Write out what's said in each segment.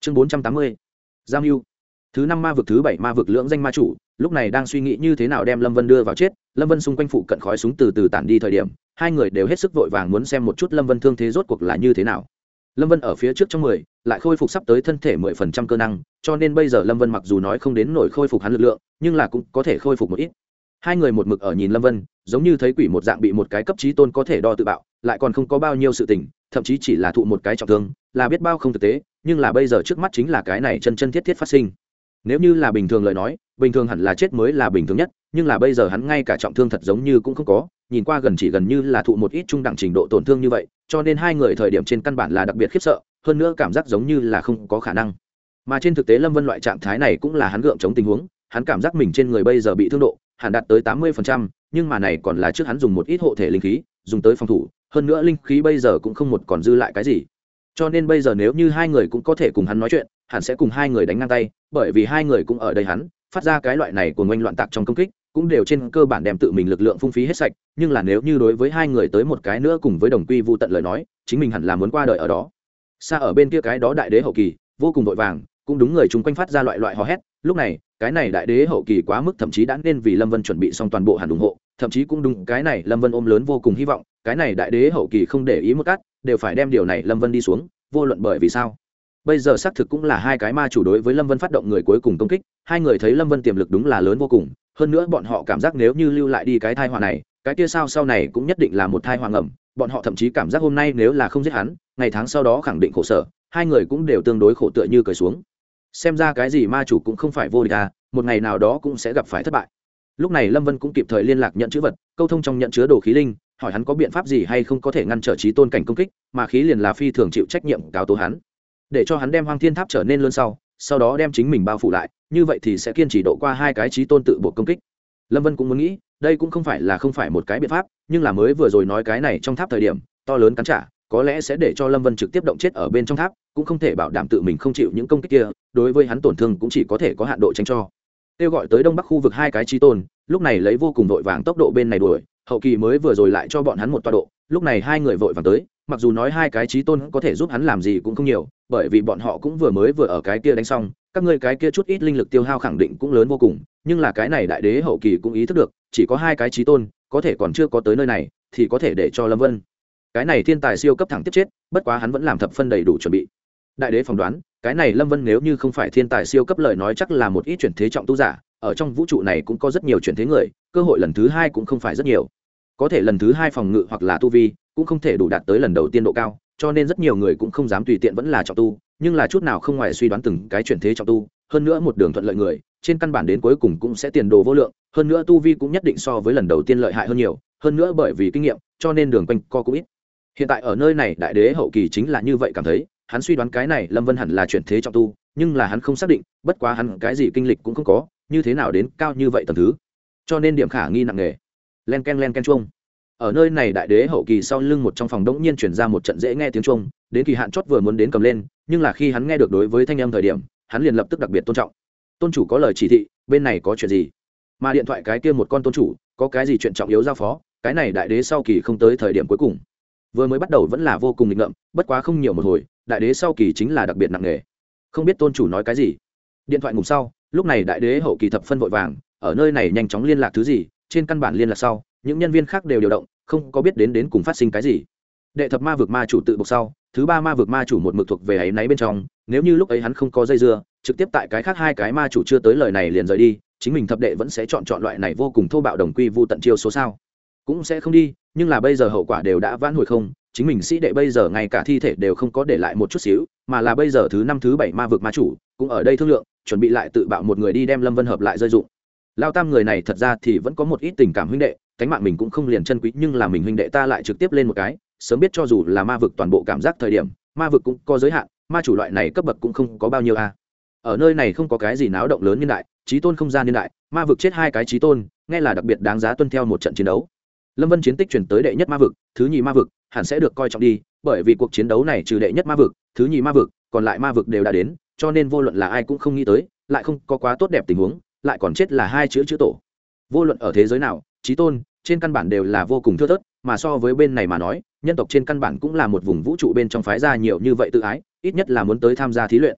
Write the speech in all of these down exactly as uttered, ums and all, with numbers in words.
Chương bốn trăm tám mươi. Giam Hưu. Thứ năm ma vực thứ bảy ma vực lưỡng danh ma chủ, lúc này đang suy nghĩ như thế nào đem Lâm Vân đưa vào chết. Lâm Vân xung quanh phụ cận khói súng từ từ tản đi thời điểm, hai người đều hết sức vội vàng muốn xem một chút Lâm Vân thương thế rốt cuộc là như thế nào. Lâm Vân ở phía trước trong mười, lại khôi phục sắp tới thân thể mười phần trăm cơ năng, cho nên bây giờ Lâm Vân mặc dù nói không đến nổi khôi phục hắn lực lượng, nhưng là cũng có thể khôi phục một ít. Hai người một mực ở nhìn Lâm Vân, giống như thấy quỷ một dạng bị một cái cấp chí tôn có thể đo tự bạo, lại còn không có bao nhiêu sự tình, thậm chí chỉ là thụ một cái trọng thương, là biết bao không thực tế, nhưng là bây giờ trước mắt chính là cái này chân chân thiết thiết phát sinh. Nếu như là bình thường lời nói, bình thường hẳn là chết mới là bình thường nhất, nhưng là bây giờ hắn ngay cả trọng thương thật giống như cũng không có, nhìn qua gần chỉ gần như là thụ một ít trung đẳng trình độ tổn thương như vậy, cho nên hai người thời điểm trên căn bản là đặc biệt khiếp sợ, hơn nữa cảm giác giống như là không có khả năng. Mà trên thực tế Lâm Vân loại trạng thái này cũng là hắn gượng chống tình huống, hắn cảm giác mình trên người bây giờ bị thương độ, hẳn đạt tới tám mươi phần trăm, nhưng mà này còn là trước hắn dùng một ít hộ thể linh khí, dùng tới phòng thủ, hơn nữa linh khí bây giờ cũng không một còn dư lại cái gì. Cho nên bây giờ nếu như hai người cũng có thể cùng hắn nói chuyện, hắn sẽ cùng hai người đánh ngang tay, bởi vì hai người cũng ở đây hắn, phát ra cái loại này của ngoanh loạn tạc trong công kích, cũng đều trên cơ bản đem tự mình lực lượng phung phí hết sạch, nhưng là nếu như đối với hai người tới một cái nữa cùng với đồng quy vu tận lời nói, chính mình hẳn là muốn qua đời ở đó. Xa ở bên kia cái đó đại đế hậu kỳ, vô cùng vội vàng, cũng đúng người chúng quanh phát ra loại loại hò hét, lúc này, cái này đại đế hậu kỳ quá mức thậm chí đã nên vì Lâm Vân chuẩn bị xong toàn bộ hẳn ủng hộ, thậm chí cũng đúng cái này Lâm Vân ôm lớn vô cùng hy vọng, cái này đại đế hậu kỳ không để ý một cát, đều phải đem điều này Lâm Vân đi xuống, vô luận bởi vì sao. Bây giờ xác thực cũng là hai cái ma chủ đối với Lâm Vân phát động người cuối cùng công kích, hai người thấy Lâm Vân tiềm lực đúng là lớn vô cùng, hơn nữa bọn họ cảm giác nếu như lưu lại đi cái thai họa này, cái kia sao sau này cũng nhất định là một thai họa ngầm, bọn họ thậm chí cảm giác hôm nay nếu là không giết hắn, ngày tháng sau đó khẳng định khổ sở, hai người cũng đều tương đối khổ tựa như cởi xuống. Xem ra cái gì ma chủ cũng không phải vô địch à, một ngày nào đó cũng sẽ gặp phải thất bại. Lúc này Lâm Vân cũng kịp thời liên lạc nhận chữ vật, câu thông trong nhận chứa đồ khí linh, hỏi hắn có biện pháp gì hay không có thể ngăn trở chí tôn cảnh công kích, mà khí liền là phi thường chịu trách nhiệm cáo tố hắn, để cho hắn đem Hoang Thiên Tháp trở nên lớn sau, sau đó đem chính mình bao phủ lại, như vậy thì sẽ kiên trì độ qua hai cái chí tôn tự buộc công kích. Lâm Vân cũng muốn nghĩ, đây cũng không phải là không phải một cái biện pháp, nhưng là mới vừa rồi nói cái này trong tháp thời điểm, to lớn cắn trả, có lẽ sẽ để cho Lâm Vân trực tiếp động chết ở bên trong tháp, cũng không thể bảo đảm tự mình không chịu những công kích kia, đối với hắn tổn thương cũng chỉ có thể có hạn độ tránh cho. Kêu gọi tới đông bắc khu vực hai cái chí tôn, lúc này lấy vô cùng vội vàng tốc độ bên này đuổi, hậu kỳ mới vừa rồi lại cho bọn hắn một tọa độ, lúc này hai người vội vàng tới, mặc dù nói hai cái chí tôn có thể giúp hắn làm gì cũng không nhiều, bởi vì bọn họ cũng vừa mới vừa ở cái kia đánh xong, các ngươi cái kia chút ít linh lực tiêu hao khẳng định cũng lớn vô cùng, nhưng là cái này đại đế hậu kỳ cũng ý thức được, chỉ có hai cái chí tôn, có thể còn chưa có tới nơi này, thì có thể để cho Lâm Vân cái này thiên tài siêu cấp thẳng tiếp chết, bất quá hắn vẫn làm thập phân đầy đủ chuẩn bị. Đại đế phỏng đoán, cái này Lâm Vân nếu như không phải thiên tài siêu cấp lời nói chắc là một ít chuyển thế trọng tu giả, ở trong vũ trụ này cũng có rất nhiều chuyển thế người, cơ hội lần thứ hai cũng không phải rất nhiều, có thể lần thứ hai phòng ngự hoặc là tu vi cũng không thể đủ đạt tới lần đầu tiên độ cao, cho nên rất nhiều người cũng không dám tùy tiện vẫn là trọng tu, nhưng là chút nào không ngoài suy đoán từng cái chuyển thế trọng tu, hơn nữa một đường thuận lợi người, trên căn bản đến cuối cùng cũng sẽ tiền đồ vô lượng, hơn nữa tu vi cũng nhất định so với lần đầu tiên lợi hại hơn nhiều, hơn nữa bởi vì kinh nghiệm, cho nên đường quanh co cũng ít. Hiện tại ở nơi này đại đế hậu kỳ chính là như vậy cảm thấy, hắn suy đoán cái này Lâm Vân hẳn là chuyển thế trọng tu, nhưng là hắn không xác định, bất quá hắn cái gì kinh lịch cũng không có, như thế nào đến cao như vậy tầng thứ, cho nên điểm khả nghi nặng nề. Len ken len ken chuông. Ở nơi này đại đế hậu kỳ sau lưng một trong phòng đống nhiên truyền ra một trận dễ nghe tiếng chuông, đến kỳ hạn chót vừa muốn đến cầm lên, nhưng là khi hắn nghe được đối với thanh âm thời điểm, hắn liền lập tức đặc biệt tôn trọng. Tôn chủ có lời chỉ thị, bên này có chuyện gì? Mà điện thoại cái kia một con tôn chủ, có cái gì chuyện trọng yếu giao phó? Cái này đại đế sau kỳ không tới thời điểm cuối cùng, vừa mới bắt đầu vẫn là vô cùng nghịch ngợm, bất quá không nhiều một hồi, đại đế sau kỳ chính là đặc biệt nặng nề. Không biết tôn chủ nói cái gì. Điện thoại ngủ sau, lúc này đại đế hậu kỳ thập phân vội vàng, ở nơi này nhanh chóng liên lạc thứ gì, trên căn bản liên lạc sau, những nhân viên khác đều điều động, không có biết đến đến cùng phát sinh cái gì. Đệ thập ma vực ma chủ tự buộc sau, thứ ba ma vực ma chủ một mực thuộc về ấy náy bên trong, nếu như lúc ấy hắn không có dây dưa, trực tiếp tại cái khác hai cái ma chủ chưa tới lời này liền rời đi, chính mình thập đệ vẫn sẽ chọn chọn loại này vô cùng thô bạo đồng quy vu tận chiêu số sao, cũng sẽ không đi, nhưng là bây giờ hậu quả đều đã vãn hồi không, chính mình sĩ đệ bây giờ ngay cả thi thể đều không có để lại một chút xíu, mà là bây giờ thứ năm thứ bảy ma vực ma chủ cũng ở đây thương lượng, chuẩn bị lại tự bạo một người đi đem Lâm Vân hợp lại rơi dụng. Lao tam người này thật ra thì vẫn có một ít tình cảm huynh đệ, cánh mạng mình cũng không liền chân quý, nhưng là mình huynh đệ ta lại trực tiếp lên một cái, sớm biết cho dù là ma vực toàn bộ cảm giác thời điểm, ma vực cũng có giới hạn, ma chủ loại này cấp bậc cũng không có bao nhiêu a. Ở nơi này không có cái gì náo động lớn niên đại, chí tôn không gian niên đại, ma vực chết hai cái chí tôn, nghe là đặc biệt đáng giá tuân theo một trận chiến đấu. Lâm Vân chiến tích chuyển tới đệ nhất ma vực, thứ nhì ma vực, hẳn sẽ được coi trọng đi, bởi vì cuộc chiến đấu này trừ đệ nhất ma vực, thứ nhì ma vực, còn lại ma vực đều đã đến, cho nên vô luận là ai cũng không nghĩ tới, lại không có quá tốt đẹp tình huống, lại còn chết là hai chữ chữ tổ. Vô luận ở thế giới nào, chí tôn trên căn bản đều là vô cùng thưa thớt, mà so với bên này mà nói, nhân tộc trên căn bản cũng là một vùng vũ trụ bên trong phái ra nhiều như vậy tự ái, ít nhất là muốn tới tham gia thí luyện.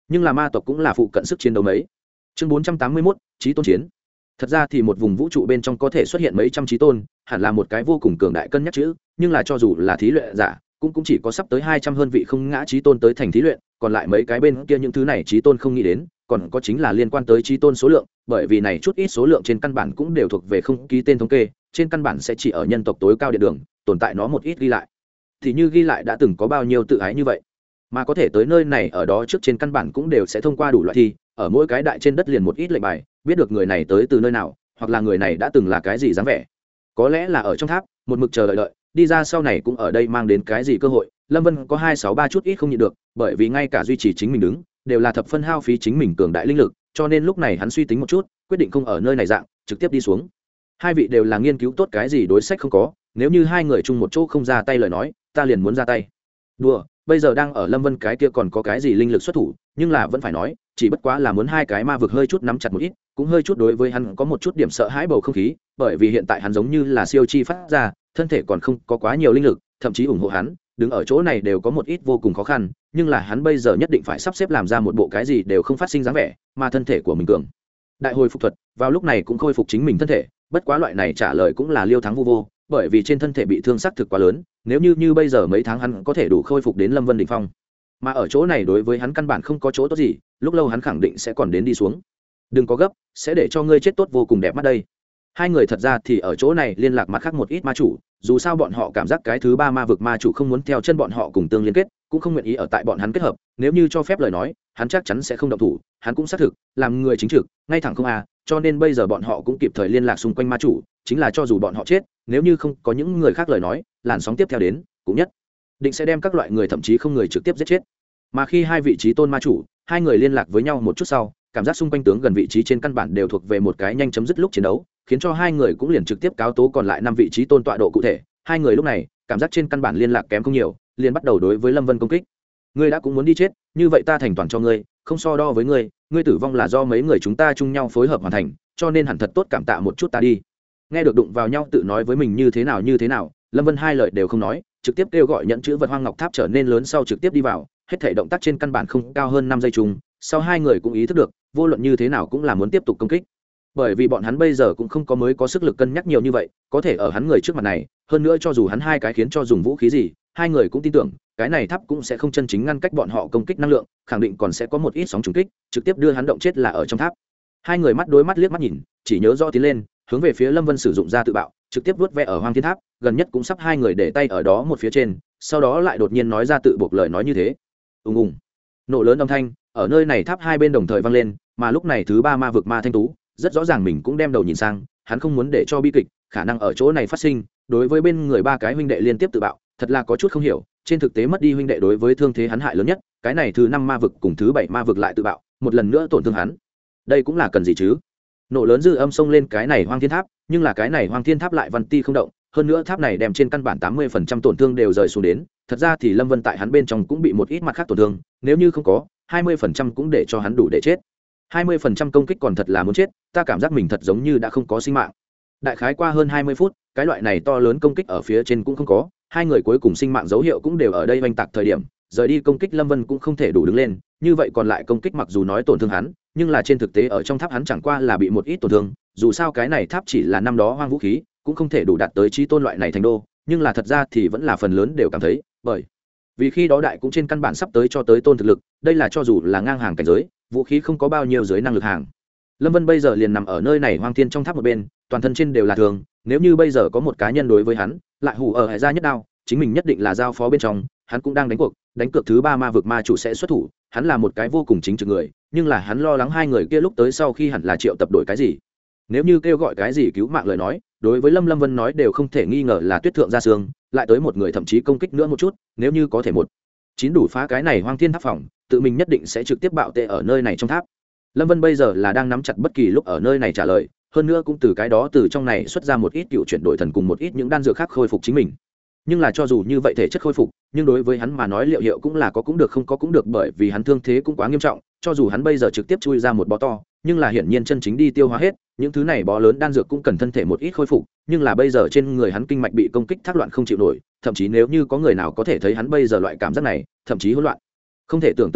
nhưng là ma tộc cũng là phụ cận sức chiến đấu mấy. Chương bốn trăm tám mươi mốt, chí tôn chiến. Thật ra thì một vùng vũ trụ bên trong có thể xuất hiện mấy trăm chí tôn, hẳn là một cái vô cùng cường đại cân nhắc chữ, nhưng là cho dù là thí luyện giả, cũng cũng chỉ có sắp tới hai trăm hơn vị không ngã chí tôn tới thành thí luyện, còn lại mấy cái bên kia những thứ này chí tôn không nghĩ đến, còn có chính là liên quan tới chí tôn số lượng, bởi vì này chút ít số lượng trên căn bản cũng đều thuộc về không ký tên thống kê, trên căn bản sẽ chỉ ở nhân tộc tối cao địa đường, tồn tại nó một ít ghi lại. Thì như ghi lại đã từng có bao nhiêu tự ái như vậy, mà có thể tới nơi này ở đó trước trên căn bản cũng đều sẽ thông qua đủ loại thi, ở mỗi cái đại trên đất liền một ít lệnh bài, biết được người này tới từ nơi nào, hoặc là người này đã từng là cái gì dáng vẻ. Có lẽ là ở trong tháp, một mực chờ đợi đợi, đi ra sau này cũng ở đây mang đến cái gì cơ hội. Lâm Vân có hai sáu ba chút ít không nhịn được, bởi vì ngay cả duy trì chính mình đứng, đều là thập phân hao phí chính mình cường đại linh lực, cho nên lúc này hắn suy tính một chút, quyết định không ở nơi này dạng, trực tiếp đi xuống. Hai vị đều là nghiên cứu tốt cái gì đối sách không có, nếu như hai người chung một chỗ không ra tay lời nói, ta liền muốn ra tay. Đùa, bây giờ đang ở Lâm Vân cái kia còn có cái gì linh lực xuất thủ, nhưng là vẫn phải nói, chỉ bất quá là muốn hai cái ma vực hơi chút nắm chặt một ít, cũng hơi chút đối với hắn có một chút điểm sợ hãi bầu không khí, bởi vì hiện tại hắn giống như là siêu chi phát ra, thân thể còn không có quá nhiều linh lực, thậm chí ủng hộ hắn, đứng ở chỗ này đều có một ít vô cùng khó khăn, nhưng là hắn bây giờ nhất định phải sắp xếp làm ra một bộ cái gì đều không phát sinh dáng vẻ, mà thân thể của mình cường. Đại hồi phục thuật, vào lúc này cũng khôi phục chính mình thân thể, bất quá loại này trả lời cũng là liêu thắng vô vô, bởi vì trên thân thể bị thương sắc thực quá lớn, nếu như như bây giờ mấy tháng hắn có thể đủ khôi phục đến Lâm Vân đỉnh phong. Mà ở chỗ này đối với hắn căn bản không có chỗ tốt gì, lúc lâu hắn khẳng định sẽ còn đến đi xuống. Đừng có gấp, sẽ để cho ngươi chết tốt vô cùng đẹp mắt đây. Hai người thật ra thì ở chỗ này liên lạc mặt khác một ít ma chủ, dù sao bọn họ cảm giác cái thứ ba ma vực ma chủ không muốn theo chân bọn họ cùng tương liên kết, cũng không nguyện ý ở tại bọn hắn kết hợp, nếu như cho phép lời nói, hắn chắc chắn sẽ không động thủ, hắn cũng xác thực, làm người chính trực, ngay thẳng không à, cho nên bây giờ bọn họ cũng kịp thời liên lạc xung quanh ma chủ, chính là cho dù bọn họ chết, nếu như không có những người khác lời nói, làn sóng tiếp theo đến, cũng nhất định sẽ đem các loại người thậm chí không người trực tiếp giết chết. Mà khi hai vị trí tôn ma chủ, hai người liên lạc với nhau một chút sau, cảm giác xung quanh tướng gần vị trí trên căn bản đều thuộc về một cái nhanh chấm dứt lúc chiến đấu, khiến cho hai người cũng liền trực tiếp cáo tố còn lại năm vị trí tôn tọa độ cụ thể. Hai người lúc này cảm giác trên căn bản liên lạc kém không nhiều, liền bắt đầu đối với Lâm Vân công kích. Ngươi đã cũng muốn đi chết, như vậy ta thành toàn cho ngươi, không so đo với ngươi, ngươi tử vong là do mấy người chúng ta chung nhau phối hợp hoàn thành, cho nên hẳn thật tốt cảm tạ một chút ta đi. Nghe được đụng vào nhau tự nói với mình như thế nào như thế nào, Lâm Vân hai lời đều không nói, trực tiếp kêu gọi nhận chữ vật hoang ngọc tháp trở nên lớn sau trực tiếp đi vào, hết thảy động tác trên căn bản không cao hơn năm giây chung, sau hai người cũng ý thức được, vô luận như thế nào cũng là muốn tiếp tục công kích. Bởi vì bọn hắn bây giờ cũng không có mới có sức lực cân nhắc nhiều như vậy, có thể ở hắn người trước mặt này, hơn nữa cho dù hắn hai cái khiến cho dùng vũ khí gì, hai người cũng tin tưởng, cái này tháp cũng sẽ không chân chính ngăn cách bọn họ công kích năng lượng, khẳng định còn sẽ có một ít sóng trùng kích, trực tiếp đưa hắn động chết là ở trong tháp. Hai người mắt đối mắt liếc mắt nhìn, chỉ nhớ rõ tiến lên, hướng về phía Lâm Vân sử dụng ra tự bạo, trực tiếp vuốt ve ở Hoang Thiên Tháp, gần nhất cũng sắp hai người để tay ở đó một phía trên, sau đó lại đột nhiên nói ra tự buộc lời nói như thế. Ùng ùng. Nổ lớn âm thanh, ở nơi này tháp hai bên đồng thời vang lên, mà lúc này thứ ba ma vực ma thanh tú, rất rõ ràng mình cũng đem đầu nhìn sang, hắn không muốn để cho bi kịch khả năng ở chỗ này phát sinh, đối với bên người ba cái huynh đệ liên tiếp tự bạo, thật là có chút không hiểu, trên thực tế mất đi huynh đệ đối với thương thế hắn hại lớn nhất, cái này thứ năm ma vực cùng thứ bảy ma vực lại tự bạo, một lần nữa tổn thương hắn. Đây cũng là cần gì chứ? Nổ lớn dư âm xông lên cái này Hoang Thiên Tháp, nhưng là cái này Hoang Thiên Tháp lại văn ti không động, hơn nữa tháp này đem trên căn bản tám mươi phần trăm tổn thương đều rời xuống đến, thật ra thì Lâm Vân tại hắn bên trong cũng bị một ít mặt khác tổn thương, nếu như không có, hai mươi phần trăm cũng để cho hắn đủ để chết. hai mươi phần trăm công kích còn thật là muốn chết, ta cảm giác mình thật giống như đã không có sinh mạng. Đại khái qua hơn hai mươi phút, cái loại này to lớn công kích ở phía trên cũng không có, hai người cuối cùng sinh mạng dấu hiệu cũng đều ở đây oanh tạc thời điểm, rời đi công kích Lâm Vân cũng không thể đủ đứng lên, như vậy còn lại công kích mặc dù nói tổn thương hắn, nhưng là trên thực tế ở trong tháp hắn chẳng qua là bị một ít tổn thương, dù sao cái này tháp chỉ là năm đó hoang vũ khí, cũng không thể đủ đạt tới chí tôn loại này thành đô, nhưng là thật ra thì vẫn là phần lớn đều cảm thấy, bởi vì khi đó đại cũng trên căn bản sắp tới cho tới tôn thực lực, đây là cho dù là ngang hàng cảnh giới, vũ khí không có bao nhiêu dưới năng lực hàng. Lâm Vân bây giờ liền nằm ở nơi này hoang thiên trong tháp một bên, toàn thân trên đều là thường, nếu như bây giờ có một cá nhân đối với hắn, lại hù ở hệ ra nhất đao, chính mình nhất định là giao phó bên trong, hắn cũng đang đánh cuộc, đánh cược thứ ba ma vực ma chủ sẽ xuất thủ, hắn là một cái vô cùng chính trực người, nhưng là hắn lo lắng hai người kia lúc tới sau khi hẳn là triệu tập đổi cái gì. Nếu như kêu gọi cái gì cứu mạng lời nói, đối với Lâm Lâm Vân nói đều không thể nghi ngờ là tuyết thượng ra xương, lại tới một người thậm chí công kích nữa một chút, nếu như có thể một chín đủ phá cái này hoang thiên tháp phòng, tự mình nhất định sẽ trực tiếp bạo tệ ở nơi này trong tháp. Lâm Vân bây giờ là đang nắm chặt bất kỳ lúc ở nơi này trả lời, hơn nữa cũng từ cái đó từ trong này xuất ra một ít cựu chuyển đổi thần cùng một ít những đan dược khác khôi phục chính mình. Nhưng là cho dù như vậy thể chất khôi phục, nhưng đối với hắn mà nói liệu hiệu cũng là có cũng được không có cũng được, bởi vì hắn thương thế cũng quá nghiêm trọng, cho dù hắn bây giờ trực tiếp chui ra một bó to, nhưng là hiển nhiên chân chính đi tiêu hóa hết, những thứ này bó lớn đan dược cũng cần thân thể một ít khôi phục, nhưng là bây giờ trên người hắn kinh mạch bị công kích thác loạn không chịu nổi, thậm chí nếu như có người nào có thể thấy hắn bây giờ loại cảm giác này, thậm chí hỗn loạn, không thể tưởng tượng nổi,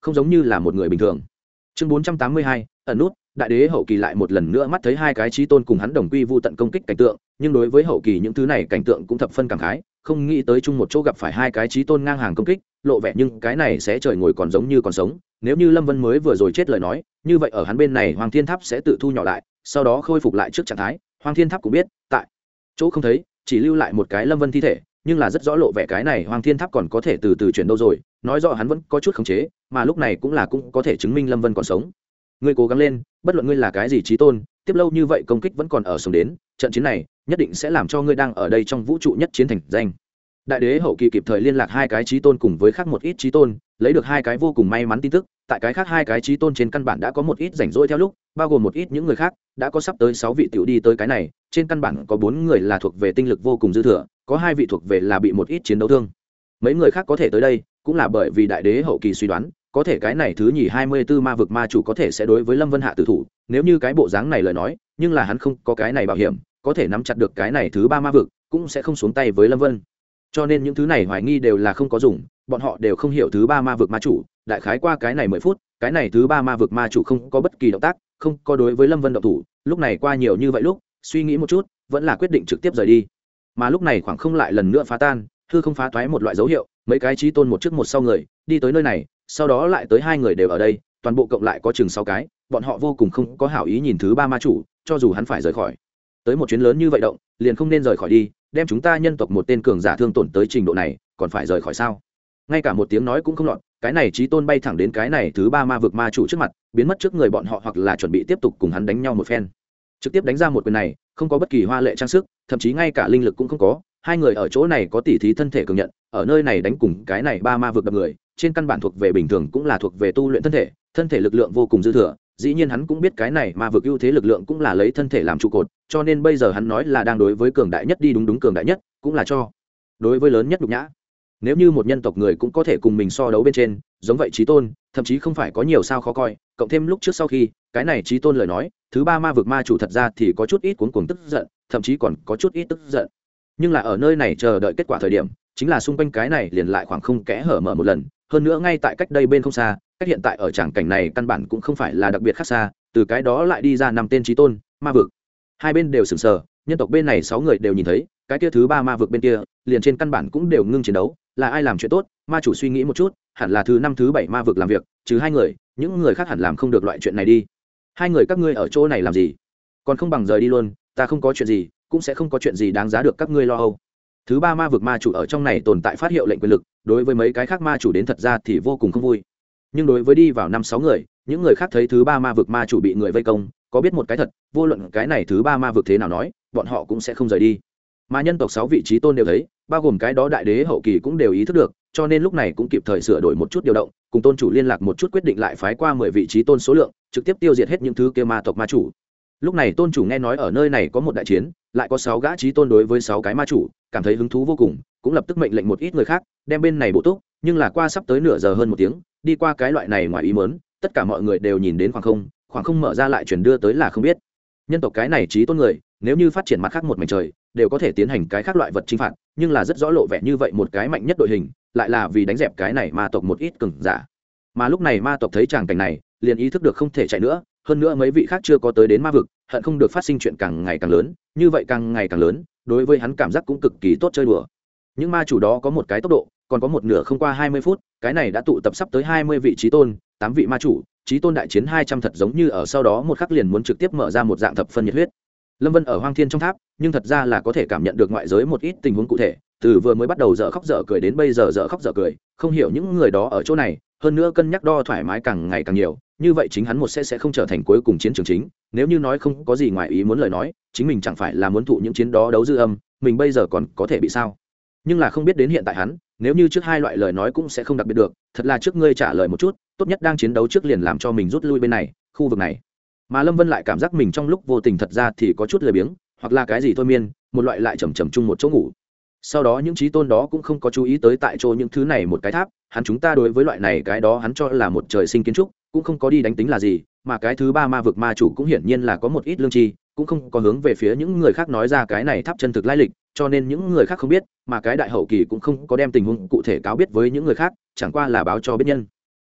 không giống như là một người bình thường. Chương bốn trăm tám mươi hai, ẩn nút. Đại đế hậu kỳ lại một lần nữa mắt thấy hai cái chí tôn cùng hắn đồng quy vu tận công kích cảnh tượng, nhưng đối với hậu kỳ những thứ này cảnh tượng cũng thập phân cảm khái, không nghĩ tới chung một chỗ gặp phải hai cái chí tôn ngang hàng công kích, lộ vẻ nhưng cái này sẽ trời ngồi còn giống như còn sống. Nếu như Lâm Vân mới vừa rồi chết lời nói, như vậy ở hắn bên này Hoàng Thiên Tháp sẽ tự thu nhỏ lại, sau đó khôi phục lại trước trạng thái. Hoàng Thiên Tháp cũng biết, tại chỗ không thấy, chỉ lưu lại một cái Lâm Vân thi thể, nhưng là rất rõ lộ vẻ cái này Hoàng Thiên Tháp còn có thể từ từ chuyển đâu rồi, nói rõ hắn vẫn có chút khống chế, mà lúc này cũng là cũng có thể chứng minh Lâm Vân còn sống. Ngươi cố gắng lên, bất luận ngươi là cái gì chí tôn, tiếp lâu như vậy công kích vẫn còn ở sống đến, trận chiến này nhất định sẽ làm cho ngươi đang ở đây trong vũ trụ nhất chiến thành danh. Đại đế hậu kỳ kịp thời liên lạc hai cái chí tôn cùng với khác một ít chí tôn, lấy được hai cái vô cùng may mắn tin tức, tại cái khác hai cái chí tôn trên căn bản đã có một ít rảnh rỗi theo lúc, bao gồm một ít những người khác, đã có sắp tới sáu vị tiểu đi tới cái này, trên căn bản có bốn người là thuộc về tinh lực vô cùng dư thừa, có hai vị thuộc về là bị một ít chiến đấu thương. Mấy người khác có thể tới đây, cũng là bởi vì đại đế hậu kỳ suy đoán, có thể cái này thứ nhì hai mươi tư ma vực ma chủ có thể sẽ đối với Lâm Vân hạ tử thủ, nếu như cái bộ dáng này lời nói, nhưng là hắn không có cái này bảo hiểm, có thể nắm chặt được cái này thứ ba ma vực, cũng sẽ không xuống tay với Lâm Vân. Cho nên những thứ này hoài nghi đều là không có dùng, bọn họ đều không hiểu thứ ba ma vực ma chủ, đại khái qua cái này mười phút, cái này thứ ba ma vực ma chủ không có bất kỳ động tác, không có đối với Lâm Vân động thủ, lúc này qua nhiều như vậy lúc, suy nghĩ một chút, vẫn là quyết định trực tiếp rời đi. Mà lúc này khoảng không lại lần nữa phá tan, hư không phá toái một loại dấu hiệu, mấy cái chí tôn một trước một sau người, đi tới nơi này, sau đó lại tới hai người đều ở đây, toàn bộ cộng lại có chừng sáu cái, bọn họ vô cùng không có hảo ý nhìn thứ ba ma chủ, cho dù hắn phải rời khỏi. Tới một chuyến lớn như vậy động, liền không nên rời khỏi đi, đem chúng ta nhân tộc một tên cường giả thương tổn tới trình độ này, còn phải rời khỏi sao? Ngay cả một tiếng nói cũng không lọt, cái này chí tôn bay thẳng đến cái này thứ ba ma vực ma chủ trước mặt, biến mất trước người bọn họ hoặc là chuẩn bị tiếp tục cùng hắn đánh nhau một phen. Trực tiếp đánh ra một quyền này, không có bất kỳ hoa lệ trang sức, thậm chí ngay cả linh lực cũng không có, hai người ở chỗ này có tỉ thí thân thể cường nhận, ở nơi này đánh cùng cái này ba ma vực đập người, trên căn bản thuộc về bình thường cũng là thuộc về tu luyện thân thể, thân thể lực lượng vô cùng dư thừa, dĩ nhiên hắn cũng biết cái này ma vực ưu thế lực lượng cũng là lấy thân thể làm trụ cột, cho nên bây giờ hắn nói là đang đối với cường đại nhất đi đúng đúng cường đại nhất, cũng là cho đối với lớn nhất nhục nhã. Nếu như một nhân tộc người cũng có thể cùng mình so đấu bên trên, giống vậy chí tôn, thậm chí không phải có nhiều sao khó coi, cộng thêm lúc trước sau khi, cái này chí tôn lời nói, thứ ba ma vực ma chủ thật ra thì có chút ít cuống cuồng tức giận, thậm chí còn có chút ít tức giận. Nhưng là ở nơi này chờ đợi kết quả thời điểm, chính là xung quanh cái này liền lại khoảng không kẽ hở mở một lần, hơn nữa ngay tại cách đây bên không xa, cách hiện tại ở tràng cảnh này căn bản cũng không phải là đặc biệt khác xa, từ cái đó lại đi ra năm tên chí tôn, ma vực. Hai bên đều sửng sờ, nhân tộc bên này sáu người đều nhìn thấy, cái kia thứ ba ma vực bên kia, liền trên căn bản cũng đều ngưng chiến đấu, là ai làm chuyện tốt, ma chủ suy nghĩ một chút, hẳn là thứ năm thứ bảy ma vực làm việc, trừ hai người, những người khác hẳn làm không được loại chuyện này đi. Hai người các ngươi ở chỗ này làm gì? Còn không bằng rời đi luôn, ta không có chuyện gì, cũng sẽ không có chuyện gì đáng giá được các ngươi lo âu. Thứ ba ma vực ma chủ ở trong này tồn tại phát hiệu lệnh quyền lực, đối với mấy cái khác ma chủ đến thật ra thì vô cùng không vui. Nhưng đối với đi vào năm sáu người, những người khác thấy thứ ba ma vực ma chủ bị người vây công, có biết một cái thật, vô luận cái này thứ ba ma vực thế nào nói, bọn họ cũng sẽ không rời đi. Mà nhân tộc sáu vị trí tôn đều thấy, bao gồm cái đó đại đế hậu kỳ cũng đều ý thức được, cho nên lúc này cũng kịp thời sửa đổi một chút điều động, cùng tôn chủ liên lạc một chút quyết định lại phái qua mười vị trí tôn số lượng, trực tiếp tiêu diệt hết những thứ kia ma tộc ma chủ. Lúc này tôn chủ nghe nói ở nơi này có một đại chiến, lại có sáu gã trí tôn đối với sáu cái ma chủ, cảm thấy hứng thú vô cùng, cũng lập tức mệnh lệnh một ít người khác đem bên này bổ túc, nhưng là qua sắp tới nửa giờ hơn một tiếng, đi qua cái loại này ngoài ý muốn, tất cả mọi người đều nhìn đến khoảng không, khoảng không mở ra lại chuyển đưa tới là không biết. Nhân tộc cái này trí tôn người, nếu như phát triển mặt khác một mảnh trời, đều có thể tiến hành cái khác loại vật chinh phạt, nhưng là rất rõ lộ vẻ như vậy một cái mạnh nhất đội hình, lại là vì đánh dẹp cái này ma tộc một ít cường giả. Mà lúc này ma tộc thấy tràng cảnh này, liền ý thức được không thể chạy nữa, hơn nữa mấy vị khác chưa có tới đến ma vực, hận không được phát sinh chuyện càng ngày càng lớn, như vậy càng ngày càng lớn, đối với hắn cảm giác cũng cực kỳ tốt chơi đùa. Những ma chủ đó có một cái tốc độ, còn có một nửa không qua hai mươi phút, cái này đã tụ tập sắp tới hai mươi vị trí tôn, tám vị ma chủ, trí tôn đại chiến hai trăm thật giống như ở sau đó một khắc liền muốn trực tiếp mở ra một dạng thập phân nhiệt huyết. Lâm Vân ở Hoang Thiên trong tháp, nhưng thật ra là có thể cảm nhận được ngoại giới một ít tình huống cụ thể, từ vừa mới bắt đầu dở khóc dở cười đến bây giờ dở khóc dở cười, không hiểu những người đó ở chỗ này, hơn nữa cân nhắc đo thoải mái càng ngày càng nhiều, như vậy chính hắn một sẽ sẽ không trở thành cuối cùng chiến trường chính, nếu như nói không có gì ngoài ý muốn lời nói, chính mình chẳng phải là muốn thụ những chiến đó đấu dư âm, mình bây giờ còn có thể bị sao? Nhưng là không biết đến hiện tại hắn, nếu như trước hai loại lời nói cũng sẽ không đặc biệt được, thật là trước ngươi trả lời một chút, tốt nhất đang chiến đấu trước liền làm cho mình rút lui bên này, khu vực này. Mà Lâm Vân lại cảm giác mình trong lúc vô tình thật ra thì có chút lười biếng, hoặc là cái gì thôi miên, một loại lại chầm chầm chung một chỗ ngủ. Sau đó những trí tôn đó cũng không có chú ý tới tại chỗ những thứ này một cái tháp, hắn chúng ta đối với loại này cái đó hắn cho là một trời sinh kiến trúc, cũng không có đi đánh tính là gì, mà cái thứ ba ma vực ma chủ cũng hiển nhiên là có một ít lương tri, cũng không có hướng về phía những người khác nói ra cái này tháp chân thực lai lịch, cho nên những người khác không biết, mà cái đại hậu kỳ cũng không có đem tình huống cụ thể cáo biết với những người khác, chẳng qua là báo cho biết nhân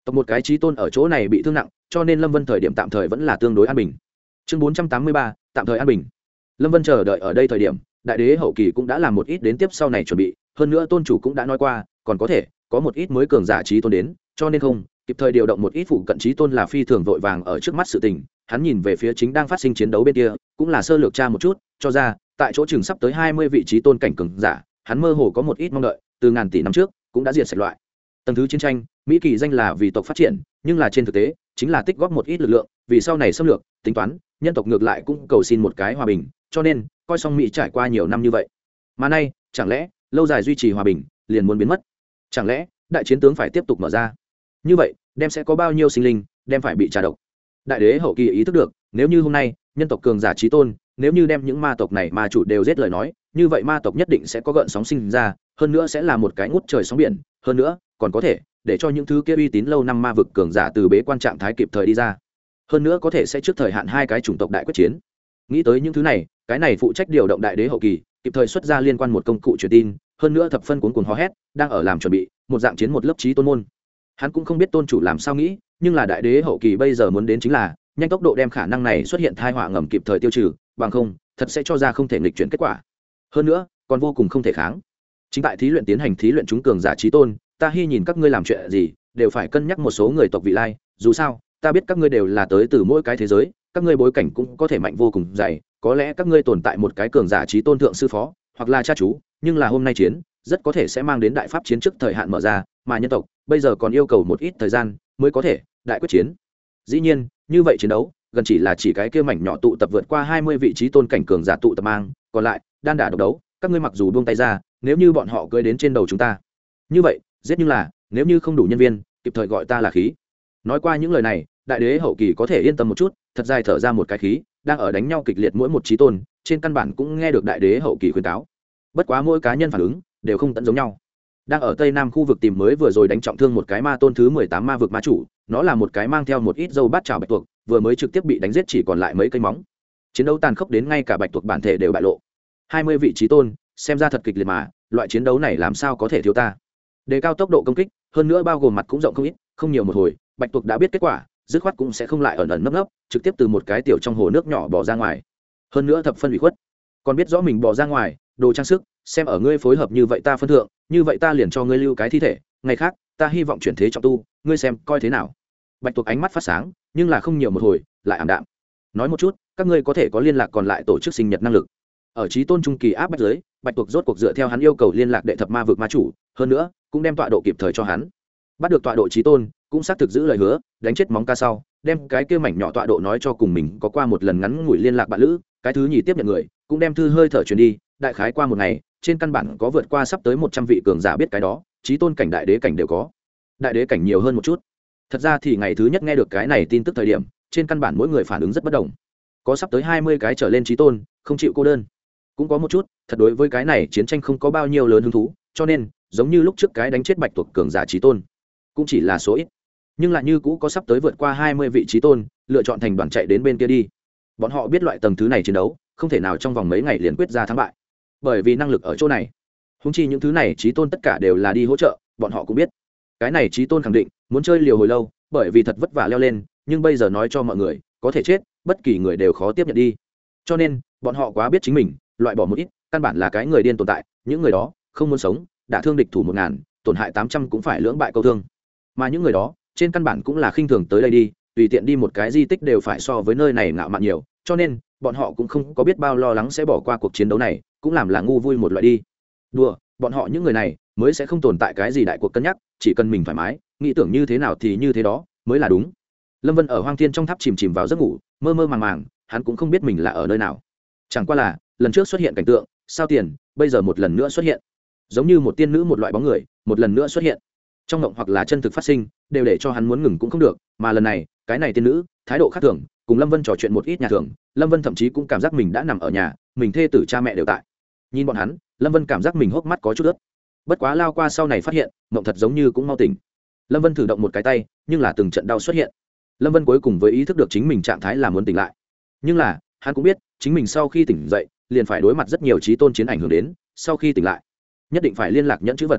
tộc một cái trí tôn ở chỗ này bị thương nặng, cho nên Lâm Vân thời điểm tạm thời vẫn là tương đối an bình. Chương bốn trăm tám mươi ba, tạm thời an bình. Lâm Vân chờ đợi ở đây thời điểm, đại đế hậu kỳ cũng đã làm một ít đến tiếp sau này chuẩn bị, hơn nữa tôn chủ cũng đã nói qua, còn có thể có một ít mới cường giả trí tôn đến, cho nên không kịp thời điều động một ít phụ cận trí tôn là phi thường vội vàng ở trước mắt sự tình. Hắn nhìn về phía chính đang phát sinh chiến đấu bên kia, cũng là sơ lược tra một chút, cho ra tại chỗ chừng sắp tới hai mươi vị trí tôn cảnh cường giả, hắn mơ hồ có một ít mong đợi, từ ngàn tỷ năm trước cũng đã diệt sạch loại tầng thứ chiến tranh. Mỹ kỳ danh là vì tộc phát triển, nhưng là trên thực tế chính là tích góp một ít lực lượng vì sau này xâm lược, tính toán nhân tộc ngược lại cũng cầu xin một cái hòa bình, cho nên coi xong Mỹ trải qua nhiều năm như vậy, mà nay chẳng lẽ lâu dài duy trì hòa bình liền muốn biến mất? Chẳng lẽ đại chiến tướng phải tiếp tục mở ra? Như vậy đem sẽ có bao nhiêu sinh linh đem phải bị trà độc? Đại đế hậu kỳ ý thức được, nếu như hôm nay nhân tộc cường giả trí tôn, nếu như đem những ma tộc này ma chủ đều giết lời nói, như vậy ma tộc nhất định sẽ có gợn sóng sinh ra, hơn nữa sẽ là một cái ngút trời sóng biển, hơn nữa còn có thể để cho những thứ kia uy tín lâu năm ma vực cường giả từ bế quan trạng thái kịp thời đi ra, hơn nữa có thể sẽ trước thời hạn hai cái chủng tộc đại quyết chiến. Nghĩ tới những thứ này, cái này phụ trách điều động đại đế hậu kỳ kịp thời xuất ra liên quan một công cụ truyền tin, hơn nữa thập phân cuốn cuồng hò hét, đang ở làm chuẩn bị một dạng chiến một lớp trí tôn môn. Hắn cũng không biết tôn chủ làm sao nghĩ, nhưng là đại đế hậu kỳ bây giờ muốn đến chính là nhanh tốc độ đem khả năng này xuất hiện thai họa ngầm kịp thời tiêu trừ, bằng không thật sẽ cho ra không thể nghịch chuyển kết quả, hơn nữa còn vô cùng không thể kháng. Chính tại thí luyện tiến hành thí luyện chúng cường giả trí tôn, ta hy nhìn các ngươi làm chuyện gì đều phải cân nhắc một số người tộc vị lai, dù sao ta biết các ngươi đều là tới từ mỗi cái thế giới, các ngươi bối cảnh cũng có thể mạnh vô cùng dày, có lẽ các ngươi tồn tại một cái cường giả trí tôn thượng sư phó hoặc là cha chú, nhưng là hôm nay chiến rất có thể sẽ mang đến đại pháp chiến trước thời hạn mở ra, mà nhân tộc bây giờ còn yêu cầu một ít thời gian mới có thể đại quyết chiến. Dĩ nhiên như vậy chiến đấu gần chỉ là chỉ cái kia mảnh nhỏ tụ tập vượt qua hai mươi vị trí tôn cảnh cường giả tụ tập mang, còn lại đan đả độc đấu, các ngươi mặc dù buông tay ra, nếu như bọn họ cưỡi đến trên đầu chúng ta, như vậy giết, nhưng là nếu như không đủ nhân viên kịp thời gọi ta là khí. Nói qua những lời này, đại đế hậu kỳ có thể yên tâm một chút, thật dài thở ra một cái khí, đang ở đánh nhau kịch liệt mỗi một trí tôn trên căn bản cũng nghe được đại đế hậu kỳ khuyên cáo, bất quá mỗi cá nhân phản ứng đều không tận giống nhau. Đang ở tây nam khu vực tìm mới vừa rồi đánh trọng thương một cái ma tôn thứ mười tám ma vực ma chủ, nó là một cái mang theo một ít dâu bát chảo bạch tuộc, vừa mới trực tiếp bị đánh giết chỉ còn lại mấy cây móng. Chiến đấu tàn khốc đến ngay cả bạch tuộc bản thể đều bại lộ. Hai mươi vị trí tôn xem ra thật kịch liệt, mà loại chiến đấu này làm sao có thể thiếu ta. Đề cao tốc độ công kích, hơn nữa bao gồm mặt cũng rộng không ít, không nhiều một hồi bạch tuộc đã biết kết quả, dứt khoát cũng sẽ không lại ẩn ẩn nấp nấp, trực tiếp từ một cái tiểu trong hồ nước nhỏ bỏ ra ngoài, hơn nữa thập phân ủy khuất, còn biết rõ mình bỏ ra ngoài đồ trang sức, xem ở ngươi phối hợp như vậy ta phân thượng, như vậy ta liền cho ngươi lưu cái thi thể, ngày khác ta hy vọng chuyển thế trọng tu, ngươi xem coi thế nào. Bạch tuộc ánh mắt phát sáng, nhưng là không nhiều một hồi lại ảm đạm. Nói một chút, các ngươi có thể có liên lạc còn lại tổ chức sinh nhật năng lực. Ở trí tôn trung kỳ áp bách giới, bạch tuộc rốt cuộc dựa theo hắn yêu cầu liên lạc đệ thập ma vực ma chủ, hơn nữa cũng đem tọa độ kịp thời cho hắn. Bắt được tọa độ trí tôn cũng xác thực giữ lời hứa, đánh chết móng ca sau đem cái kia mảnh nhỏ tọa độ nói cho cùng mình có qua một lần ngắn ngủi liên lạc bạn lữ, cái thứ nhì tiếp nhận người cũng đem thư hơi thở truyền đi, đại khái qua một ngày trên căn bản có vượt qua sắp tới một trăm vị cường giả biết cái đó, trí tôn cảnh đại đế cảnh đều có, đại đế cảnh nhiều hơn một chút. Thật ra thì ngày thứ nhất nghe được cái này tin tức thời điểm, trên căn bản mỗi người phản ứng rất bất đồng, có sắp tới hai mươi cái trở lên trí tôn không chịu cô đơn, cũng có một chút thật đối với cái này chiến tranh không có bao nhiêu lớn hứng thú, cho nên giống như lúc trước cái đánh chết bạch tuộc cường giả trí tôn cũng chỉ là số ít, nhưng lại như cũ có sắp tới vượt qua hai mươi vị trí tôn lựa chọn thành đoàn chạy đến bên kia đi. Bọn họ biết loại tầng thứ này chiến đấu không thể nào trong vòng mấy ngày liền quyết ra thắng bại, bởi vì năng lực ở chỗ này. Húng chi những thứ này trí tôn tất cả đều là đi hỗ trợ, bọn họ cũng biết cái này trí tôn khẳng định muốn chơi liều hồi lâu, bởi vì thật vất vả leo lên, nhưng bây giờ nói cho mọi người có thể chết, bất kỳ người đều khó tiếp nhận đi, cho nên bọn họ quá biết chính mình loại bỏ một ít căn bản là cái người điên tồn tại, những người đó không muốn sống, đả thương địch thủ một ngàn tổn hại tám trăm cũng phải lưỡng bại câu thương, mà những người đó trên căn bản cũng là khinh thường tới đây đi, tùy tiện đi một cái di tích đều phải so với nơi này ngạo mạn nhiều, cho nên bọn họ cũng không có biết bao lo lắng sẽ bỏ qua cuộc chiến đấu này, cũng làm là ngu vui một loại đi đùa. Bọn họ những người này mới sẽ không tồn tại cái gì đại cuộc cân nhắc, chỉ cần mình thoải mái nghĩ tưởng như thế nào thì như thế đó mới là đúng. Lâm Vân ở hoang thiên trong tháp chìm chìm vào giấc ngủ, mơ mơ màng màng, hắn cũng không biết mình là ở nơi nào, chẳng qua là lần trước xuất hiện cảnh tượng sao tiền bây giờ một lần nữa xuất hiện, giống như một tiên nữ một loại bóng người một lần nữa xuất hiện trong mộng hoặc là chân thực phát sinh, đều để cho hắn muốn ngừng cũng không được, mà lần này cái này tiên nữ thái độ khác thường, cùng Lâm Vân trò chuyện một ít nhà thường, Lâm Vân thậm chí cũng cảm giác mình đã nằm ở nhà, mình thê tử cha mẹ đều tại, nhìn bọn hắn Lâm Vân cảm giác mình hốc mắt có chút ướt, bất quá lao qua sau này phát hiện mộng thật giống như cũng mau tỉnh. Lâm Vân thử động một cái tay, nhưng là từng trận đau xuất hiện. Lâm Vân cuối cùng với ý thức được chính mình trạng thái là muốn tỉnh lại, nhưng là hắn cũng biết chính mình sau khi tỉnh dậy liền phải đối mặt rất nhiều trí tôn chiến ảnh hưởng đến, sau khi tỉnh lại nhất định phải liên lạc nhẫn chữ vật.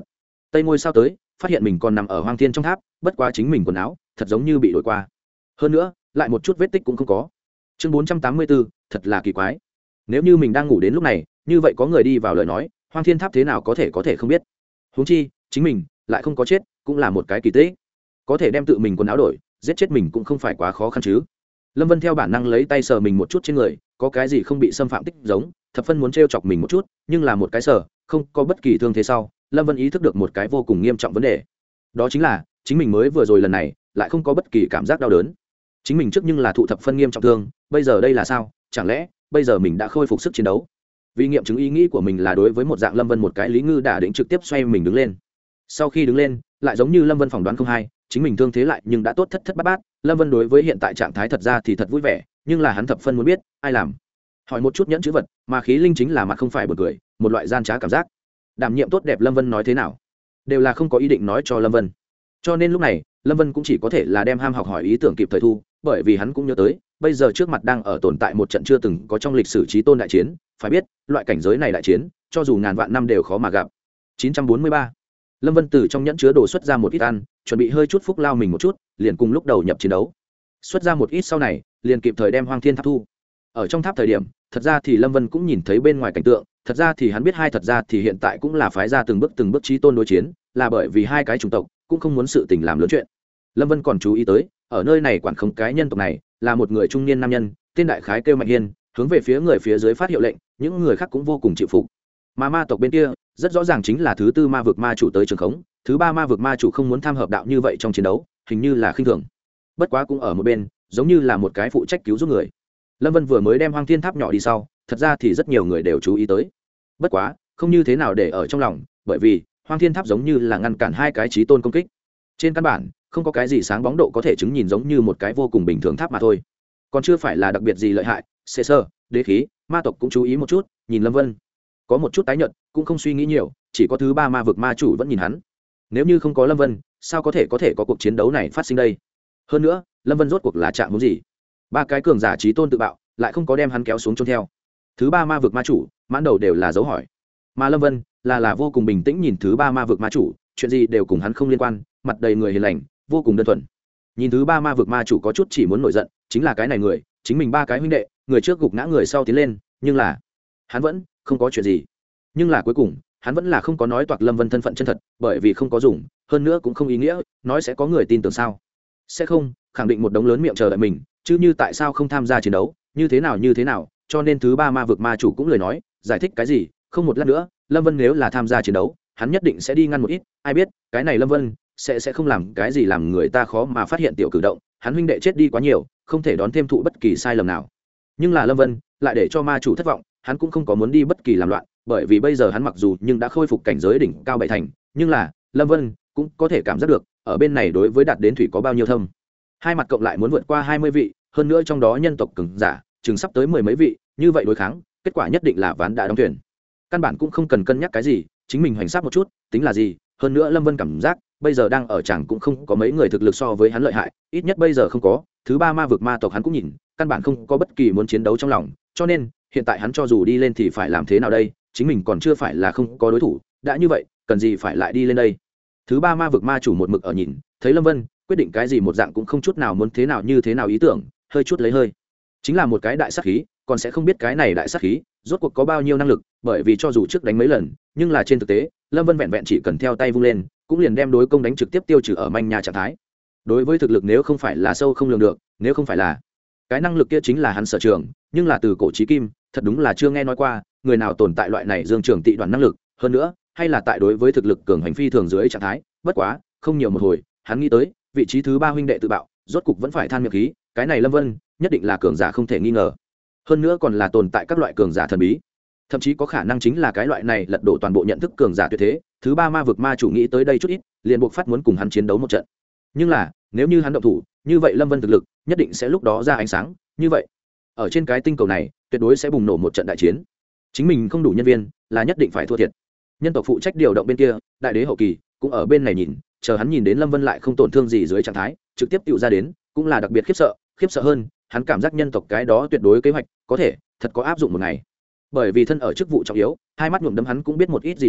tây ngôi sao tới phát hiện mình còn nằm ở hoang thiên trong tháp, bất quá chính mình quần áo thật giống như bị đổi qua, hơn nữa lại một chút vết tích cũng không có. Chương bốn trăm tám mươi bốn, thật là kỳ quái. Nếu như mình đang ngủ đến lúc này, như vậy có người đi vào lời nói, hoang thiên tháp thế nào có thể có thể không biết. Huống chi chính mình lại không có chết, cũng là một cái kỳ tích. Có thể đem tự mình quần áo đổi, giết chết mình cũng không phải quá khó khăn chứ. Lâm Vân theo bản năng lấy tay sờ mình một chút trên người, có cái gì không bị xâm phạm tích giống, thập phân muốn trêu chọc mình một chút, nhưng là một cái sờ, không có bất kỳ thương thế sau, Lâm Vân ý thức được một cái vô cùng nghiêm trọng vấn đề. Đó chính là, chính mình mới vừa rồi lần này, lại không có bất kỳ cảm giác đau đớn. Chính mình trước nhưng là thụ thập phân nghiêm trọng thương, bây giờ đây là sao? Chẳng lẽ bây giờ mình đã khôi phục sức chiến đấu? Vì nghiệm chứng ý nghĩ của mình là đối với một dạng Lâm Vân một cái Lý Ngư đã định trực tiếp xoay mình đứng lên. Sau khi đứng lên, lại giống như Lâm Vân phỏng đoán không hay, chính mình thương thế lại nhưng đã tốt thất thất bát bát. Lâm Vân đối với hiện tại trạng thái thật ra thì thật vui vẻ, nhưng là hắn thập phân muốn biết ai làm. Hỏi một chút nhẫn chữ vật, mà khí linh chính là mặt không phải bật cười, một loại gian trá cảm giác. Đảm nhiệm tốt đẹp Lâm Vân nói thế nào, đều là không có ý định nói cho Lâm Vân. Cho nên lúc này, Lâm Vân cũng chỉ có thể là đem ham học hỏi ý tưởng kịp thời thu, bởi vì hắn cũng nhớ tới, bây giờ trước mặt đang ở tồn tại một trận chưa từng có trong lịch sử chí tôn đại chiến, phải biết, loại cảnh giới này đại chiến, cho dù ngàn vạn năm đều khó mà gặp. chín trăm bốn mươi ba. Lâm Vân từ trong nhẫn chứa đồ xuất ra một ít ăn, chuẩn bị hơi chút phúc lao mình một chút, liền cùng lúc đầu nhập chiến đấu. Xuất ra một ít sau này, liền kịp thời đem Hoang Thiên Tháp thu. Ở trong tháp thời điểm, thật ra thì Lâm Vân cũng nhìn thấy bên ngoài cảnh tượng, thật ra thì hắn biết hai thật ra thì hiện tại cũng là phái ra từng bước từng bước chí tôn đối chiến, là bởi vì hai cái chủng tộc cũng không muốn sự tình làm lớn chuyện. Lâm Vân còn chú ý tới, ở nơi này quản khống cái nhân tộc này, là một người trung niên nam nhân, tên đại khái kêu Mạnh Hiên, hướng về phía người phía dưới phát hiệu lệnh, những người khác cũng vô cùng chịu phục. Mà ma tộc bên kia, rất rõ ràng chính là thứ tư ma vực ma chủ tới trường khống, thứ ba ma vực ma chủ không muốn tham hợp đạo như vậy trong chiến đấu, hình như là khinh thường. Bất quá cũng ở một bên, giống như là một cái phụ trách cứu giúp người. Lâm Vân vừa mới đem Hoang Thiên Tháp nhỏ đi sau, thật ra thì rất nhiều người đều chú ý tới. Bất quá, không như thế nào để ở trong lòng, bởi vì Hoang Thiên Tháp giống như là ngăn cản hai cái chí tôn công kích. Trên căn bản, không có cái gì sáng bóng độ có thể chứng nhìn giống như một cái vô cùng bình thường tháp mà thôi, còn chưa phải là đặc biệt gì lợi hại. Xê sơ, đế khí, ma tộc cũng chú ý một chút, nhìn Lâm Vân có một chút tái nhợt, cũng không suy nghĩ nhiều, chỉ có thứ ba ma vực ma chủ vẫn nhìn hắn. Nếu như không có Lâm Vân, sao có thể có thể có cuộc chiến đấu này phát sinh đây? Hơn nữa, Lâm Vân rốt cuộc là trạng huống gì? Ba cái cường giả chí tôn tự bạo, lại không có đem hắn kéo xuống chôn theo. Thứ ba ma vực ma chủ, mãn đầu đều là dấu hỏi. Mà Lâm Vân là là vô cùng bình tĩnh nhìn thứ ba ma vực ma chủ, chuyện gì đều cùng hắn không liên quan, mặt đầy người hiền lành, vô cùng đơn thuần. Nhìn thứ ba ma vực ma chủ có chút chỉ muốn nổi giận, chính là cái này người, chính mình ba cái huynh đệ, người trước gục ngã người sau tiến lên, nhưng là hắn vẫn không có chuyện gì. Nhưng là cuối cùng, hắn vẫn là không có nói toạc Lâm Vân thân phận chân thật, bởi vì không có dùng, hơn nữa cũng không ý nghĩa, nói sẽ có người tin tưởng sao? Sẽ không, khẳng định một đống lớn miệng chờ đợi mình, chứ như tại sao không tham gia chiến đấu, như thế nào như thế nào, cho nên thứ ba ma vực ma chủ cũng lời nói, giải thích cái gì, không một lát nữa, Lâm Vân nếu là tham gia chiến đấu, hắn nhất định sẽ đi ngăn một ít, ai biết, cái này Lâm Vân sẽ sẽ không làm cái gì làm người ta khó mà phát hiện tiểu cử động, hắn huynh đệ chết đi quá nhiều, không thể đón thêm thụ bất kỳ sai lầm nào. Nhưng là Lâm Vân lại để cho ma chủ thất vọng, hắn cũng không có muốn đi bất kỳ làm loạn, bởi vì bây giờ hắn mặc dù nhưng đã khôi phục cảnh giới đỉnh cao bảy thành, nhưng là Lâm Vân cũng có thể cảm giác được, ở bên này đối với đạt đến thủy có bao nhiêu thâm. Hai mặt cộng lại muốn vượt qua hai mươi vị, hơn nữa trong đó nhân tộc cường giả, chừng sắp tới mười mấy vị, như vậy đối kháng, kết quả nhất định là ván đã đóng thuyền. Căn bản cũng không cần cân nhắc cái gì, chính mình hoành sát một chút, tính là gì? Hơn nữa Lâm Vân cảm giác, bây giờ đang ở chẳng cũng không có mấy người thực lực so với hắn lợi hại, ít nhất bây giờ không có, thứ ba ma vực ma tộc hắn cũng nhìn, căn bản không có bất kỳ muốn chiến đấu trong lòng, cho nên hiện tại hắn cho dù đi lên thì phải làm thế nào đây, chính mình còn chưa phải là không có đối thủ, đã như vậy, cần gì phải lại đi lên đây. Thứ ba ma vực ma chủ một mực ở nhìn, thấy Lâm Vân quyết định cái gì một dạng cũng không chút nào muốn thế nào như thế nào ý tưởng, hơi chút lấy hơi, chính là một cái đại sát khí, còn sẽ không biết cái này đại sát khí rốt cuộc có bao nhiêu năng lực, bởi vì cho dù trước đánh mấy lần, nhưng là trên thực tế, Lâm Vân vẹn vẹn chỉ cần theo tay vung lên, cũng liền đem đối công đánh trực tiếp tiêu trừ ở manh nhà trạng thái. Đối với thực lực nếu không phải là sâu không lường được, nếu không phải là cái năng lực kia chính là hắn sở trường, nhưng là từ cổ chí kim, thật đúng là chưa nghe nói qua người nào tồn tại loại này dương trường tị đoàn năng lực, hơn nữa, hay là tại đối với thực lực cường hành phi thường dưới trạng thái, bất quá, không nhiều một hồi, hắn nghĩ tới, vị trí thứ ba huynh đệ tự bạo, rốt cục vẫn phải than miệng khí, cái này Lâm Vân, nhất định là cường giả không thể nghi ngờ. Hơn nữa còn là tồn tại các loại cường giả thần bí, thậm chí có khả năng chính là cái loại này lật đổ toàn bộ nhận thức cường giả tuyệt thế. Thứ ba ma vực ma chủ nghĩ tới đây chút ít, liền buộc phát muốn cùng hắn chiến đấu một trận. Nhưng là, nếu như hắn động thủ, như vậy Lâm Vân thực lực nhất định sẽ lúc đó ra ánh sáng, như vậy, ở trên cái tinh cầu này, tuyệt đối sẽ bùng nổ một trận đại chiến. Chính mình không đủ nhân viên, là nhất định phải thua thiệt. Nhân tộc phụ trách điều động bên kia, đại đế hậu kỳ cũng ở bên này nhìn, chờ hắn nhìn đến Lâm Vân lại không tổn thương gì dưới trạng thái, trực tiếp tựu ra đến, cũng là đặc biệt khiếp sợ, khiếp sợ hơn, hắn cảm giác nhân tộc cái đó tuyệt đối kế hoạch có thể thật có áp dụng một ngày. Bởi vì thân ở chức vụ trọng yếu, hai mắt nhuộm đấm hắn cũng biết một ít gì đó,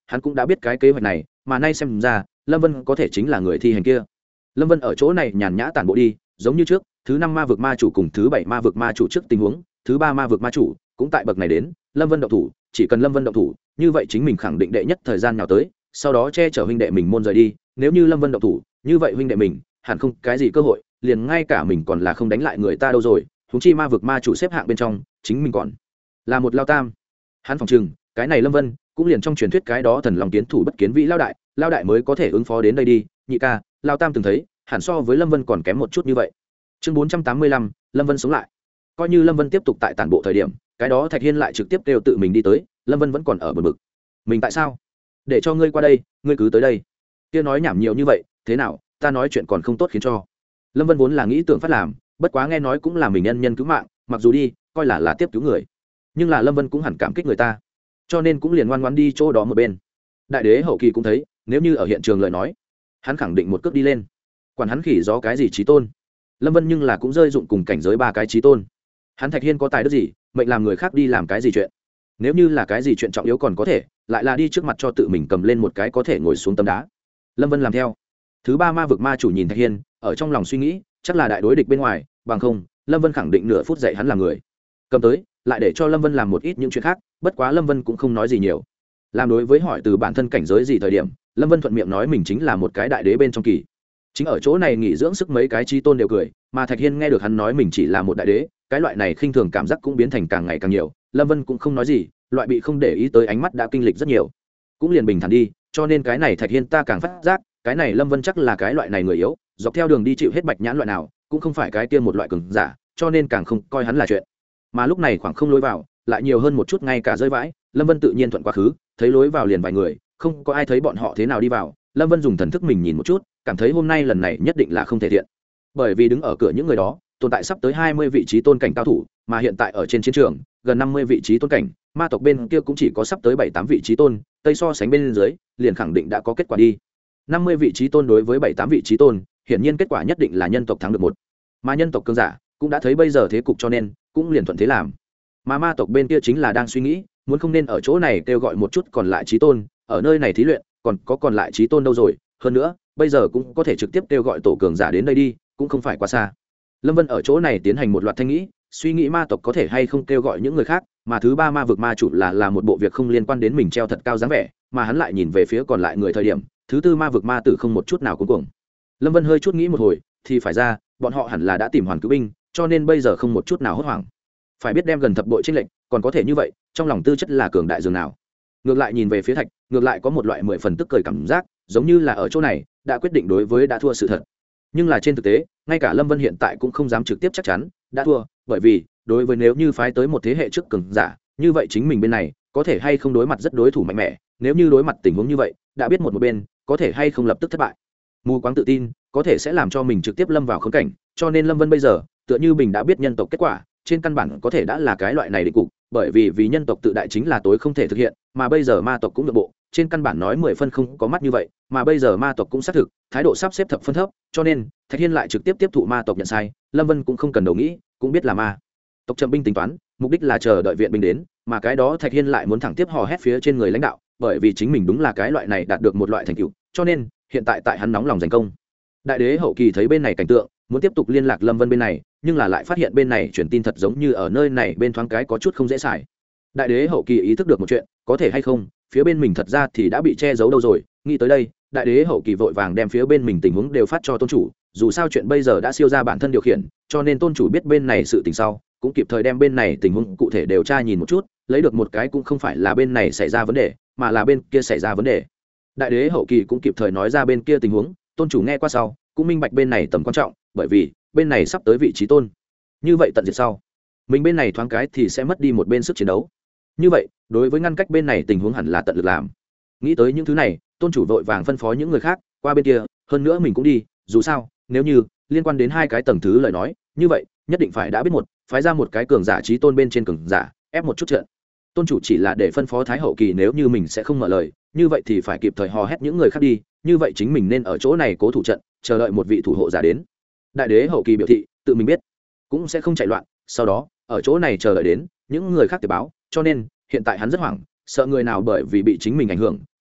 hắn cũng đã biết cái kế hoạch này, mà nay xem ra Lâm Vân có thể chính là người thi hành kia. Lâm Vân ở chỗ này nhàn nhã tản bộ đi, giống như trước thứ năm ma vực ma chủ cùng thứ bảy ma vực ma chủ trước tình huống, thứ ba ma vực ma chủ cũng tại bậc này đến. Lâm Vân động thủ, chỉ cần Lâm Vân động thủ, như vậy chính mình khẳng định đệ nhất thời gian nào tới, sau đó che chở huynh đệ mình môn rời đi. Nếu như Lâm Vân động thủ, như vậy huynh đệ mình hẳn không cái gì cơ hội, liền ngay cả mình còn là không đánh lại người ta đâu rồi. Huống chi ma vực ma chủ xếp hạng bên trong, chính mình còn là một lao tam. Hắn phòng trừng cái này Lâm Vân cũng liền trong truyền thuyết cái đó thần lòng kiến thủ bất kiến vĩ lao đại, lao đại mới có thể ứng phó đến đây đi. Nhị ca, lao tam từng thấy hẳn so với Lâm Vân còn kém một chút như vậy. Chương bốn trăm tám mươi lăm, Lâm Vân sống lại. Coi như Lâm Vân tiếp tục tại tản bộ thời điểm, cái đó Thạch Hiên lại trực tiếp kêu tự mình đi tới. Lâm Vân vẫn còn ở bờ bực. Mình tại sao để cho ngươi qua đây, ngươi cứ tới đây. Kia nói nhảm nhiều như vậy, thế nào, ta nói chuyện còn không tốt khiến cho. Lâm Vân vốn là nghĩ tưởng phát làm, bất quá nghe nói cũng là mình nhân nhân cứu mạng, mặc dù đi coi là là tiếp cứu người, nhưng là Lâm Vân cũng hẳn cảm kích người ta, cho nên cũng liền ngoan ngoãn đi chỗ đó một bên. Đại đế hậu kỳ cũng thấy, nếu như ở hiện trường lời nói, hắn khẳng định một cước đi lên, quản hắn khỉ gió cái gì chí tôn. Lâm Vân nhưng là cũng rơi dụng cùng cảnh giới ba cái chí tôn. Hắn Thạch Hiên có tài đức gì, mệnh làm người khác đi làm cái gì chuyện? Nếu như là cái gì chuyện trọng yếu còn có thể, lại là đi trước mặt cho tự mình cầm lên một cái có thể ngồi xuống tấm đá. Lâm Vân làm theo. Thứ ba ma vực ma chủ nhìn Thạch Hiên, ở trong lòng suy nghĩ, chắc là đại đối địch bên ngoài, bằng không, Lâm Vân khẳng định nửa phút dạy hắn làm người. Cầm tới, lại để cho Lâm Vân làm một ít những chuyện khác, bất quá Lâm Vân cũng không nói gì nhiều. Làm đối với hỏi từ bản thân cảnh giới gì thời điểm, Lâm Vân thuận miệng nói mình chính là một cái đại đế bên trong kỳ. Chính ở chỗ này nghỉ dưỡng sức mấy cái chí tôn đều cười, mà Thạch Hiên nghe được hắn nói mình chỉ là một đại đế, cái loại này khinh thường cảm giác cũng biến thành càng ngày càng nhiều. Lâm Vân cũng không nói gì, loại bị không để ý tới ánh mắt đã kinh lịch rất nhiều, cũng liền bình thản đi, cho nên cái này Thạch Hiên ta càng phát giác, cái này Lâm Vân chắc là cái loại này người yếu, dọc theo đường đi chịu hết bạch nhãn loại nào, cũng không phải cái kia một loại cường giả, cho nên càng không coi hắn là chuyện. Mà lúc này khoảng không lối vào, lại nhiều hơn một chút ngay cả rơi vãi, Lâm Vân tự nhiên thuận quá khứ, thấy lối vào liền vài người, không có ai thấy bọn họ thế nào đi vào. Lâm Vân dùng thần thức mình nhìn một chút, cảm thấy hôm nay lần này nhất định là không thể thiện, bởi vì đứng ở cửa những người đó tồn tại sắp tới hai mươi vị trí tôn cảnh cao thủ, mà hiện tại ở trên chiến trường gần năm mươi vị trí tôn cảnh, ma tộc bên kia cũng chỉ có sắp tới bảy tám vị trí tôn, tây so sánh bên dưới liền khẳng định đã có kết quả đi. Năm mươi vị trí tôn đối với bảy tám vị trí tôn, hiển nhiên kết quả nhất định là nhân tộc thắng được một, mà nhân tộc cường giả cũng đã thấy bây giờ thế cục cho nên cũng liền thuận thế làm. Mà ma tộc bên kia chính là đang suy nghĩ, muốn không nên ở chỗ này kêu gọi một chút còn lại trí tôn, ở nơi này thí luyện còn có còn lại trí tôn đâu rồi, hơn nữa bây giờ cũng có thể trực tiếp kêu gọi tổ cường giả đến đây đi, cũng không phải quá xa. Lâm Vân ở chỗ này tiến hành một loạt thanh nghĩ, suy nghĩ ma tộc có thể hay không kêu gọi những người khác, mà thứ ba ma vực ma chủ là là một bộ việc không liên quan đến mình treo thật cao dáng vẻ, mà hắn lại nhìn về phía còn lại người thời điểm, thứ tư ma vực ma tử không một chút nào cuối cùng. Lâm Vân hơi chút nghĩ một hồi, thì phải ra, bọn họ hẳn là đã tìm hoàn cứu binh, cho nên bây giờ không một chút nào hốt hoảng. Phải biết đem gần thập bội chênh lệnh, còn có thể như vậy, trong lòng tư chất là cường đại dường nào. Ngược lại nhìn về phía Thạch, ngược lại có một loại mười phần tức cười cảm giác, giống như là ở chỗ này đã quyết định đối với đã thua sự thật. Nhưng là trên thực tế, ngay cả Lâm Vân hiện tại cũng không dám trực tiếp chắc chắn đã thua, bởi vì đối với nếu như phái tới một thế hệ trước cường giả, như vậy chính mình bên này có thể hay không đối mặt rất đối thủ mạnh mẽ, nếu như đối mặt tình huống như vậy, đã biết một một bên có thể hay không lập tức thất bại. Mù quáng tự tin có thể sẽ làm cho mình trực tiếp lâm vào khốn cảnh, cho nên Lâm Vân bây giờ tựa như mình đã biết nhân tộc kết quả, trên căn bản có thể đã là cái loại này định cục, bởi vì vì nhân tộc tự đại chính là tối không thể thực hiện, mà bây giờ ma tộc cũng được bộ, trên căn bản nói mười phân không có mắt như vậy, mà bây giờ ma tộc cũng xác thực thái độ sắp xếp thập phân thấp, cho nên Thạch Hiên lại trực tiếp tiếp thụ ma tộc nhận sai. Lâm Vân cũng không cần đầu nghĩ, cũng biết là ma tộc chậm binh tính toán, mục đích là chờ đợi viện binh đến, mà cái đó Thạch Hiên lại muốn thẳng tiếp hò hét phía trên người lãnh đạo, bởi vì chính mình đúng là cái loại này đạt được một loại thành tựu, cho nên hiện tại tại hắn nóng lòng giành công. Đại đế hậu kỳ thấy bên này cảnh tượng, muốn tiếp tục liên lạc Lâm Vân bên này, nhưng là lại phát hiện bên này truyền tin thật giống như ở nơi này bên thoáng cái có chút không dễ xài. Đại đế hậu kỳ ý thức được một chuyện, có thể hay không phía bên mình thật ra thì đã bị che giấu đâu rồi. Nghĩ tới đây, đại đế hậu kỳ vội vàng đem phía bên mình tình huống đều phát cho tôn chủ, dù sao chuyện bây giờ đã siêu ra bản thân điều khiển, cho nên tôn chủ biết bên này sự tình sau cũng kịp thời đem bên này tình huống cụ thể điều tra nhìn một chút, lấy được một cái cũng không phải là bên này xảy ra vấn đề, mà là bên kia xảy ra vấn đề. Đại đế hậu kỳ cũng kịp thời nói ra bên kia tình huống, tôn chủ nghe qua sau cũng minh bạch bên này tầm quan trọng, bởi vì bên này sắp tới vị trí tôn, như vậy tận diệt sau mình bên này thoáng cái thì sẽ mất đi một bên sức chiến đấu, như vậy đối với ngăn cách bên này tình huống hẳn là tận lực làm. Nghĩ tới những thứ này, tôn chủ vội vàng phân phó những người khác qua bên kia, hơn nữa mình cũng đi, dù sao nếu như liên quan đến hai cái tầng thứ lời nói, như vậy nhất định phải đã biết một phái ra một cái cường giả trí tôn bên trên cường giả ép một chút trận. Tôn chủ chỉ là để phân phó thái hậu kỳ nếu như mình sẽ không mở lời, như vậy thì phải kịp thời hò hét những người khác đi, như vậy chính mình nên ở chỗ này cố thủ trận, chờ đợi một vị thủ hộ giả đến. Đại đế hậu kỳ biểu thị tự mình biết cũng sẽ không chạy loạn, sau đó ở chỗ này chờ đợi đến những người khác tiếp báo, cho nên hiện tại hắn rất hoảng, sợ người nào bởi vì bị chính mình ảnh hưởng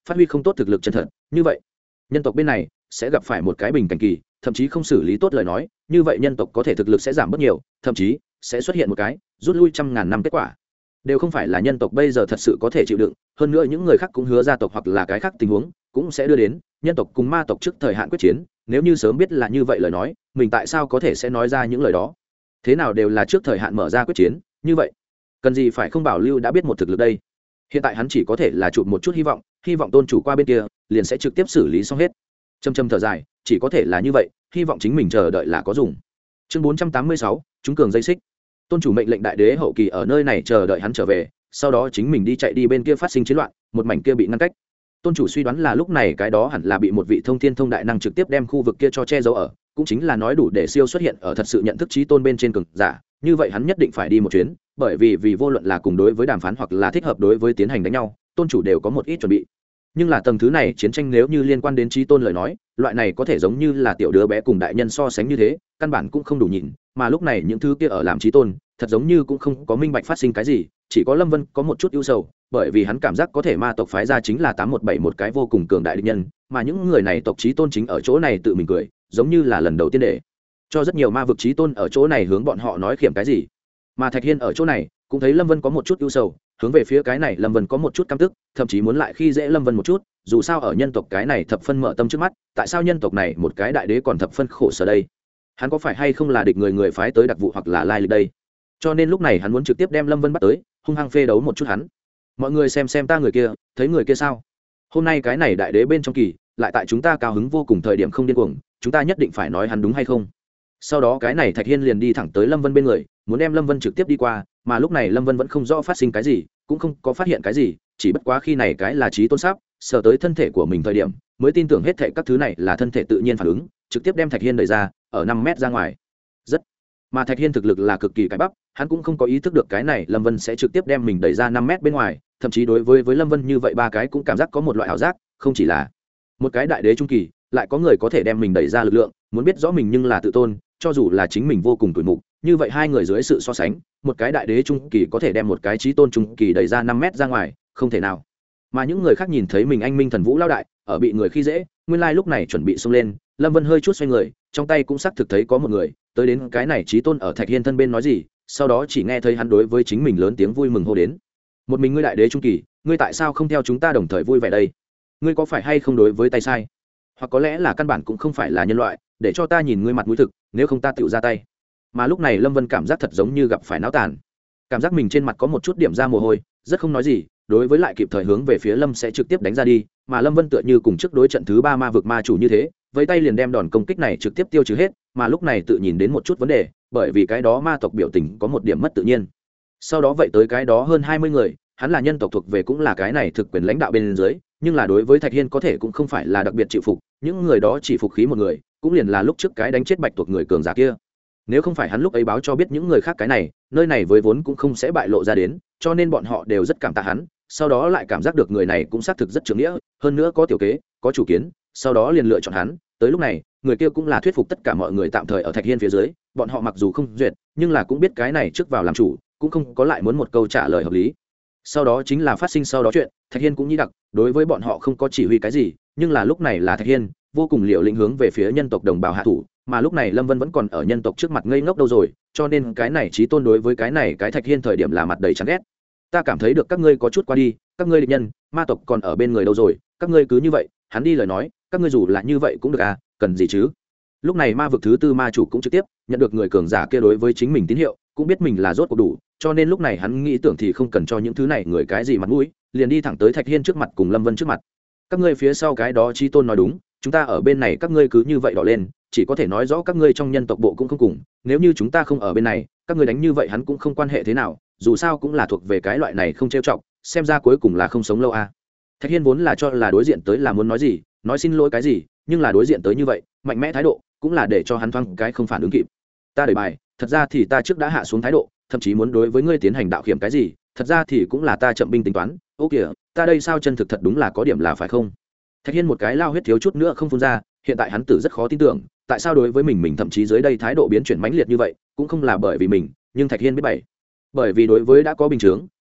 phát huy không tốt thực lực chân thật, như vậy nhân tộc bên này sẽ gặp phải một cái bình cảnh kỳ, thậm chí không xử lý tốt lời nói, như vậy nhân tộc có thể thực lực sẽ giảm bớt nhiều, thậm chí sẽ xuất hiện một cái rút lui trăm ngàn năm kết quả. Đều không phải là nhân tộc bây giờ thật sự có thể chịu đựng, hơn nữa những người khác cũng hứa gia tộc hoặc là cái khác tình huống cũng sẽ đưa đến nhân tộc cùng ma tộc trước thời hạn quyết chiến. Nếu như sớm biết là như vậy lời nói, mình tại sao có thể sẽ nói ra những lời đó? Thế nào đều là trước thời hạn mở ra quyết chiến, như vậy cần gì phải không bảo lưu đã biết một thực lực đây. Hiện tại hắn chỉ có thể là chụp một chút hy vọng, hy vọng tôn chủ qua bên kia liền sẽ trực tiếp xử lý xong hết. Châm châm thở dài, chỉ có thể là như vậy, hy vọng chính mình chờ đợi là có dùng. Chương bốn trăm tám mươi sáu, chúng cường dây xích. Tôn chủ mệnh lệnh đại đế hậu kỳ ở nơi này chờ đợi hắn trở về, sau đó chính mình đi chạy đi bên kia phát sinh chiến loạn, một mảnh kia bị ngăn cách. Tôn chủ suy đoán là lúc này cái đó hẳn là bị một vị thông thiên thông đại năng trực tiếp đem khu vực kia cho che giấu ở, cũng chính là nói đủ để siêu xuất hiện ở thật sự nhận thức trí tôn bên trên cường giả, như vậy hắn nhất định phải đi một chuyến, bởi vì vì vô luận là cùng đối với đàm phán hoặc là thích hợp đối với tiến hành đánh nhau, tôn chủ đều có một ít chuẩn bị. Nhưng là tầng thứ này chiến tranh nếu như liên quan đến trí tôn lời nói, loại này có thể giống như là tiểu đứa bé cùng đại nhân so sánh như thế, căn bản cũng không đủ nhìn, mà lúc này những thứ kia ở làm trí tôn thật giống như cũng không có minh bạch phát sinh cái gì, chỉ có Lâm Vân có một chút ưu sầu, bởi vì hắn cảm giác có thể ma tộc phái ra chính là tám một bảy một cái vô cùng cường đại địch nhân, mà những người này tộc trí tôn chính ở chỗ này tự mình cười, giống như là lần đầu tiên để cho rất nhiều ma vực trí tôn ở chỗ này hướng bọn họ nói khiểm cái gì. Mà Thạch Hiên ở chỗ này cũng thấy Lâm Vân có một chút ưu sầu, hướng về phía cái này Lâm Vân có một chút căm tức, thậm chí muốn lại khi dễ Lâm Vân một chút, dù sao ở nhân tộc cái này thập phân mở tâm trước mắt, tại sao nhân tộc này một cái đại đế còn thập phân khổ sở đây? Hắn có phải hay không là địch người người phái tới đặc vụ hoặc là lai lịch đây? Cho nên lúc này hắn muốn trực tiếp đem Lâm Vân bắt tới, hung hăng phê đấu một chút hắn. Mọi người xem xem ta người kia, thấy người kia sao? Hôm nay cái này đại đế bên trong kỳ, lại tại chúng ta cao hứng vô cùng thời điểm không điên cuồng, chúng ta nhất định phải nói hắn đúng hay không? Sau đó cái này Thạch Hiên liền đi thẳng tới Lâm Vân bên người, muốn đem Lâm Vân trực tiếp đi qua, mà lúc này Lâm Vân vẫn không rõ phát sinh cái gì, cũng không có phát hiện cái gì, chỉ bất quá khi này cái là trí tôn sáp sờ tới thân thể của mình thời điểm, mới tin tưởng hết thảy các thứ này là thân thể tự nhiên phản ứng, trực tiếp đem Thạch Hiên đẩy ra, ở năm mét ra ngoài. Rất mà Thạch Hiên thực lực là cực kỳ cái bắp, hắn cũng không có ý thức được cái này Lâm Vân sẽ trực tiếp đem mình đẩy ra năm mét bên ngoài, thậm chí đối với với Lâm Vân như vậy ba cái cũng cảm giác có một loại ảo giác, không chỉ là một cái đại đế trung kỳ, lại có người có thể đem mình đẩy ra lực lượng, muốn biết rõ mình nhưng là tự tôn, cho dù là chính mình vô cùng tuổi mục, như vậy hai người dưới sự so sánh, một cái đại đế trung kỳ có thể đem một cái chí tôn trung kỳ đẩy ra năm mét ra ngoài, không thể nào. Mà những người khác nhìn thấy mình anh minh thần vũ lao đại ở bị người khi dễ, nguyên lai lúc này chuẩn bị xông lên, Lâm Vân hơi chút xoay người, trong tay cũng xác thực thấy có một người tới đến cái này chí tôn ở Thạch Hiên thân bên nói gì, sau đó chỉ nghe thấy hắn đối với chính mình lớn tiếng vui mừng hô đến: một mình ngươi đại đế trung kỳ, ngươi tại sao không theo chúng ta đồng thời vui vẻ đây? Ngươi có phải hay không đối với tay sai, hoặc có lẽ là căn bản cũng không phải là nhân loại, để cho ta nhìn ngươi mặt mũi thực, nếu không ta tựu ra tay. Mà lúc này Lâm Vân cảm giác thật giống như gặp phải náo tàn, cảm giác mình trên mặt có một chút điểm ra mồ hôi, rất không nói gì, đối với lại kịp thời hướng về phía Lâm sẽ trực tiếp đánh ra đi, mà Lâm Vân tựa như cùng trước đối trận thứ ba ma vực ma chủ như thế, với tay liền đem đòn công kích này trực tiếp tiêu trừ hết, mà lúc này tự nhìn đến một chút vấn đề, bởi vì cái đó ma tộc biểu tình có một điểm mất tự nhiên. Sau đó vậy tới cái đó hơn hai mươi người, hắn là nhân tộc thuộc về cũng là cái này thực quyền lãnh đạo bên dưới, nhưng là đối với Thạch Hiên có thể cũng không phải là đặc biệt chịu phục, những người đó chỉ phục khí một người, cũng liền là lúc trước cái đánh chết Bạch tuộc người cường giả kia. Nếu không phải hắn lúc ấy báo cho biết những người khác cái này, nơi này với vốn cũng không sẽ bại lộ ra đến, cho nên bọn họ đều rất cảm tạ hắn, sau đó lại cảm giác được người này cũng xác thực rất trưởng nghĩa, hơn nữa có tiểu kế, có chủ kiến, sau đó liền lựa chọn hắn. Tới lúc này, người kia cũng là thuyết phục tất cả mọi người tạm thời ở Thạch Hiên phía dưới, bọn họ mặc dù không duyệt, nhưng là cũng biết cái này trước vào làm chủ, cũng không có lại muốn một câu trả lời hợp lý. Sau đó chính là phát sinh sau đó chuyện, Thạch Hiên cũng như đặc, đối với bọn họ không có chỉ huy cái gì, nhưng là lúc này là Thạch Hiên vô cùng liều lĩnh hướng về phía nhân tộc đồng bào hạ thủ, mà lúc này Lâm Vân vẫn còn ở nhân tộc trước mặt ngây ngốc đâu rồi, cho nên cái này chí tôn đối với cái này cái Thạch Hiên thời điểm là mặt đầy chán ghét. Ta cảm thấy được các ngươi có chút qua đi, các ngươi địch nhân, ma tộc còn ở bên người đâu rồi, các ngươi cứ như vậy, hắn đi lời nói, các ngươi dù là như vậy cũng được à, cần gì chứ? Lúc này ma vực thứ tư ma chủ cũng trực tiếp nhận được người cường giả kia đối với chính mình tín hiệu, cũng biết mình là rốt cuộc đủ, cho nên lúc này hắn nghĩ tưởng thì không cần cho những thứ này người cái gì mặt mũi, liền đi thẳng tới Thạch Hiên trước mặt cùng Lâm Vân trước mặt. Các ngươi phía sau cái đó chí tôn nói đúng, chúng ta ở bên này các ngươi cứ như vậy đỏ lên, chỉ có thể nói rõ các ngươi trong nhân tộc bộ cũng không cùng, nếu như chúng ta không ở bên này, các ngươi đánh như vậy hắn cũng không quan hệ thế nào, dù sao cũng là thuộc về cái loại này không trêu chọc, xem ra cuối cùng là không sống lâu à. Thạch Hiên vốn là cho là đối diện tới là muốn nói gì, nói xin lỗi cái gì, nhưng là đối diện tới như vậy, mạnh mẽ thái độ, cũng là để cho hắn thoáng cái không phản ứng kịp. Ta đẩy bài, thật ra thì ta trước đã hạ xuống thái độ, thậm chí muốn đối với ngươi tiến hành đạo khiểm cái gì, thật ra thì cũng là ta chậm binh tính toán. Ô kìa, ta đây sao chân thực thật đúng là có điểm là phải không? Thạch Hiên một cái lao huyết thiếu chút nữa không phun ra, hiện tại hắn tử rất khó tin tưởng, tại sao đối với mình mình thậm chí dưới đây thái độ biến chuyển mãnh liệt như vậy, cũng không là bởi vì mình, nhưng Thạch Hiên biết bày. Bởi vì đối với đã có bình chướng,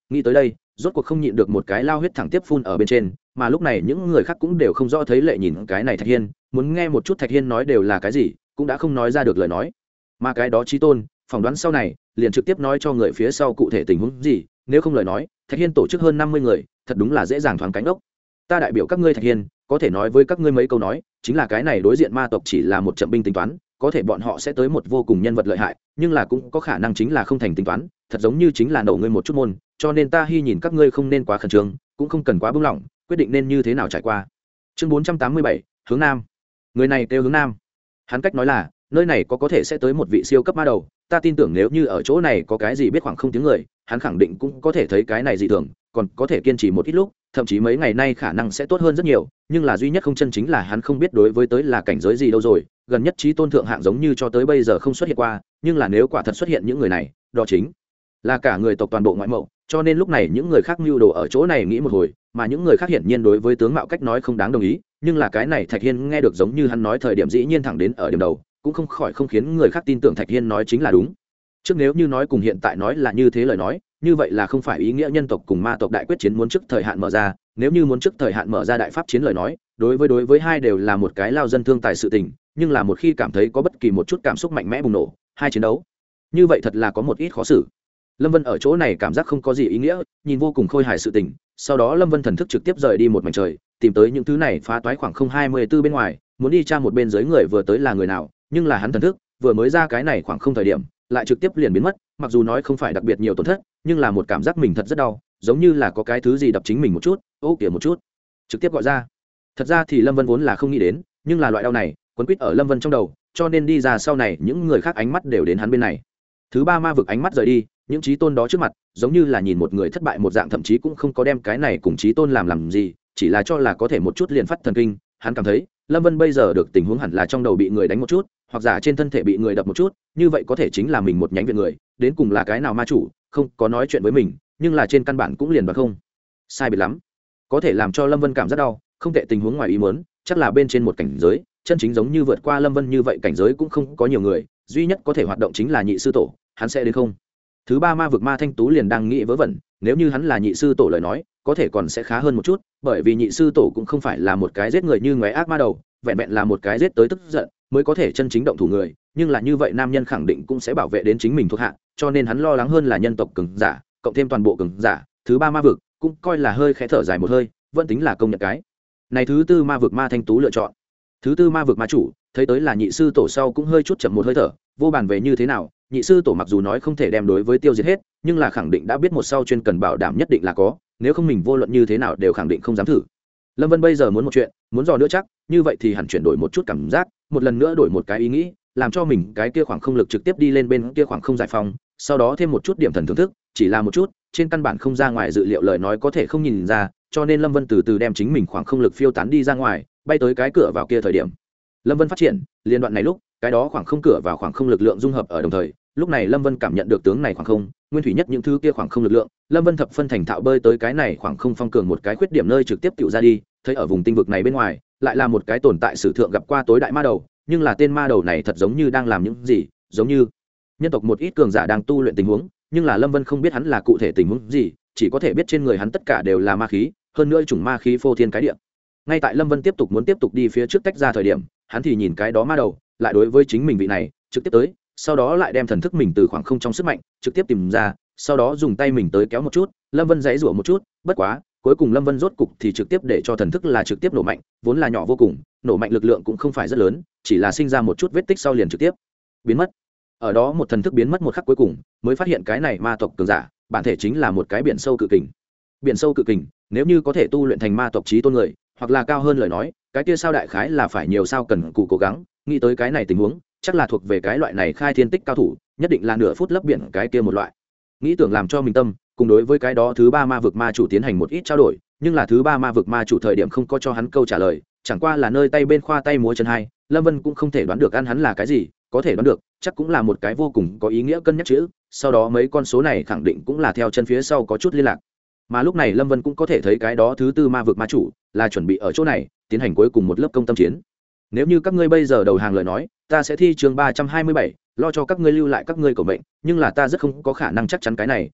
nghĩ tới đây rốt cuộc không nhịn được một cái lao huyết thẳng tiếp phun ở bên trên, mà lúc này những người khác cũng đều không rõ thấy lệ nhìn cái này Thạch Hiên, muốn nghe một chút Thạch Hiên nói đều là cái gì cũng đã không nói ra được lời nói. Mà cái đó Chí Tôn phỏng đoán sau này liền trực tiếp nói cho người phía sau cụ thể tình huống gì, nếu không lời nói Thạch Hiên tổ chức hơn năm mươi người thật đúng là dễ dàng thoáng cánh ốc. Ta đại biểu các ngươi Thạch Hiên có thể nói với các ngươi mấy câu nói, chính là cái này đối diện ma tộc chỉ là một trận binh tính toán, có thể bọn họ sẽ tới một vô cùng nhân vật lợi hại, nhưng là cũng có khả năng chính là không thành tính toán, thật giống như chính là nổ ngươi một chút môn, cho nên ta hy nhìn các ngươi không nên quá khẩn trương, cũng không cần quá bướng lỏng, quyết định nên như thế nào trải qua. Chương bốn trăm tám mươi bảy, hướng nam. Người này kêu hướng nam. Hắn cách nói là, nơi này có có thể sẽ tới một vị siêu cấp ma đầu, ta tin tưởng nếu như ở chỗ này có cái gì biết khoảng không tiếng người, hắn khẳng định cũng có thể thấy cái này dị thường, còn có thể kiên trì một ít lúc, thậm chí mấy ngày nay khả năng sẽ tốt hơn rất nhiều, nhưng là duy nhất không chân chính là hắn không biết đối với tới là cảnh giới gì đâu rồi, gần nhất Chí Tôn thượng hạng giống như cho tới bây giờ không xuất hiện qua, nhưng là nếu quả thật xuất hiện những người này, đó chính là cả người tộc toàn bộ ngoại mộ, cho nên lúc này những người khác mưu đồ ở chỗ này nghĩ một hồi, mà những người khác hiển nhiên đối với tướng mạo cách nói không đáng đồng ý, nhưng là cái này Thạch Hiên nghe được giống như hắn nói thời điểm dĩ nhiên thẳng đến ở điểm đầu, cũng không khỏi không khiến người khác tin tưởng Thạch Hiên nói chính là đúng. Trước nếu như nói cùng hiện tại nói là như thế lời nói, như vậy là không phải ý nghĩa nhân tộc cùng ma tộc đại quyết chiến muốn trước thời hạn mở ra, nếu như muốn trước thời hạn mở ra đại pháp chiến lời nói, đối với đối với hai đều là một cái lao dân thương tài sự tình, nhưng là một khi cảm thấy có bất kỳ một chút cảm xúc mạnh mẽ bùng nổ, hai chiến đấu, như vậy thật là có một ít khó xử. Lâm Vân ở chỗ này cảm giác không có gì ý nghĩa, nhìn vô cùng khôi hài sự tình, sau đó Lâm Vân thần thức trực tiếp rời đi một mảnh trời, tìm tới những thứ này phá toái khoảng không hai mươi tư bên ngoài, muốn đi tra một bên dưới người vừa tới là người nào, nhưng là hắn thần thức vừa mới ra cái này khoảng không thời điểm, lại trực tiếp liền biến mất, mặc dù nói không phải đặc biệt nhiều tổn thất, nhưng là một cảm giác mình thật rất đau, giống như là có cái thứ gì đập chính mình một chút, ô kìa một chút, trực tiếp gọi ra. Thật ra thì Lâm Vân vốn là không nghĩ đến, nhưng là loại đau này quấn quýt ở Lâm Vân trong đầu, cho nên đi ra sau này những người khác ánh mắt đều đến hắn bên này. Thứ ba ma vực ánh mắt rời đi, những Chí Tôn đó trước mặt giống như là nhìn một người thất bại một dạng, thậm chí cũng không có đem cái này cùng Chí Tôn làm làm gì, chỉ là cho là có thể một chút liền phát thần kinh. Hắn cảm thấy Lâm Vân bây giờ được tình huống hẳn là trong đầu bị người đánh một chút, hoặc giả trên thân thể bị người đập một chút, như vậy có thể chính là mình một nhánh viện người, đến cùng là cái nào ma chủ không có nói chuyện với mình, nhưng là trên căn bản cũng liền bằng không sai biệt lắm, có thể làm cho Lâm Vân cảm rất đau, không tệ tình huống ngoài ý muốn, chắc là bên trên một cảnh giới chân chính giống như vượt qua Lâm Vân như vậy cảnh giới cũng không có nhiều người, duy nhất có thể hoạt động chính là nhị sư tổ, hắn sẽ đến không? Thứ ba ma vực Ma Thanh Tú liền đang nghĩ vớ vẩn, nếu như hắn là nhị sư tổ lời nói, có thể còn sẽ khá hơn một chút, bởi vì nhị sư tổ cũng không phải là một cái giết người như ngoé ác ma đầu, vẹn vẹn là một cái giết tới tức giận mới có thể chân chính động thủ người, nhưng là như vậy nam nhân khẳng định cũng sẽ bảo vệ đến chính mình thuộc hạ, cho nên hắn lo lắng hơn là nhân tộc cường giả, cộng thêm toàn bộ cường giả, thứ ba ma vực cũng coi là hơi khẽ thở dài một hơi, vẫn tính là công nhận cái này. Thứ tư ma vực Ma Thanh Tú lựa chọn thứ tư ma vực ma chủ, thấy tới là nhị sư tổ sau cũng hơi chút chậm một hơi thở, vô bàn về như thế nào, nhị sư tổ mặc dù nói không thể đem đối với tiêu diệt hết, nhưng là khẳng định đã biết một sau chuyên cần bảo đảm nhất định là có, nếu không mình vô luận như thế nào đều khẳng định không dám thử. Lâm Vân bây giờ muốn một chuyện, muốn dò nữa chắc, như vậy thì hẳn chuyển đổi một chút cảm giác, một lần nữa đổi một cái ý nghĩ, làm cho mình cái kia khoảng không lực trực tiếp đi lên bên kia khoảng không giải phóng, sau đó thêm một chút điểm thần thưởng thức, chỉ là một chút, trên căn bản không ra ngoài dự liệu lời nói có thể không nhìn ra, cho nên Lâm Vân từ từ đem chính mình khoảng không lực phiêu tán đi ra ngoài, bay tới cái cửa vào kia thời điểm. Lâm Vân phát triển, liên đoạn này lúc, cái đó khoảng không cửa vào khoảng không lực lượng dung hợp ở đồng thời, lúc này Lâm Vân cảm nhận được tướng này khoảng không, nguyên thủy nhất những thứ kia khoảng không lực lượng, Lâm Vân thập phân thành thạo bơi tới cái này khoảng không phong cường một cái khuyết điểm nơi trực tiếp tụ ra đi, thấy ở vùng tinh vực này bên ngoài, lại là một cái tồn tại sử thượng gặp qua tối đại ma đầu, nhưng là tên ma đầu này thật giống như đang làm những gì, giống như nhân tộc một ít cường giả đang tu luyện tình huống, nhưng là Lâm Vân không biết hắn là cụ thể tình huống gì, chỉ có thể biết trên người hắn tất cả đều là ma khí, hơn nữa chủng ma khí phô thiên cái địa. Ngay tại Lâm Vân tiếp tục muốn tiếp tục đi phía trước tách ra thời điểm, hắn thì nhìn cái đó ma đầu, lại đối với chính mình vị này trực tiếp tới, sau đó lại đem thần thức mình từ khoảng không trong sức mạnh trực tiếp tìm ra, sau đó dùng tay mình tới kéo một chút, Lâm Vân giãy giụa một chút, bất quá cuối cùng Lâm Vân rốt cục thì trực tiếp để cho thần thức là trực tiếp nổ mạnh, vốn là nhỏ vô cùng, nổ mạnh lực lượng cũng không phải rất lớn, chỉ là sinh ra một chút vết tích sau liền trực tiếp biến mất. Ở đó một thần thức biến mất một khắc cuối cùng, mới phát hiện cái này ma tộc cường giả, bản thể chính là một cái biển sâu cự kình. Biển sâu cự kình, nếu như có thể tu luyện thành ma tộc chí tôn người, hoặc là cao hơn lời nói, cái kia sao đại khái là phải nhiều sao cần cù cố gắng, nghĩ tới cái này tình huống, chắc là thuộc về cái loại này khai thiên tích cao thủ, nhất định là nửa phút lấp biển cái kia một loại. Nghĩ tưởng làm cho mình tâm, cùng đối với cái đó thứ ba ma vực ma chủ tiến hành một ít trao đổi, nhưng là thứ ba ma vực ma chủ thời điểm không có cho hắn câu trả lời, chẳng qua là nơi tay bên khoa tay múa chân hai, Lâm Vân cũng không thể đoán được ăn hắn là cái gì, có thể đoán được, chắc cũng là một cái vô cùng có ý nghĩa cân nhắc chữ, sau đó mấy con số này khẳng định cũng là theo chân phía sau có chút liên lạc. Mà lúc này Lâm Vân cũng có thể thấy cái đó thứ tư ma vực ma chủ là chuẩn bị ở chỗ này tiến hành cuối cùng một lớp công tâm chiến. Nếu như các ngươi bây giờ đầu hàng lời nói, ta sẽ thi chương ba trăm hai mươi bảy, lo cho các ngươi lưu lại các ngươi của mệnh, nhưng là ta rất không có khả năng chắc chắn cái này,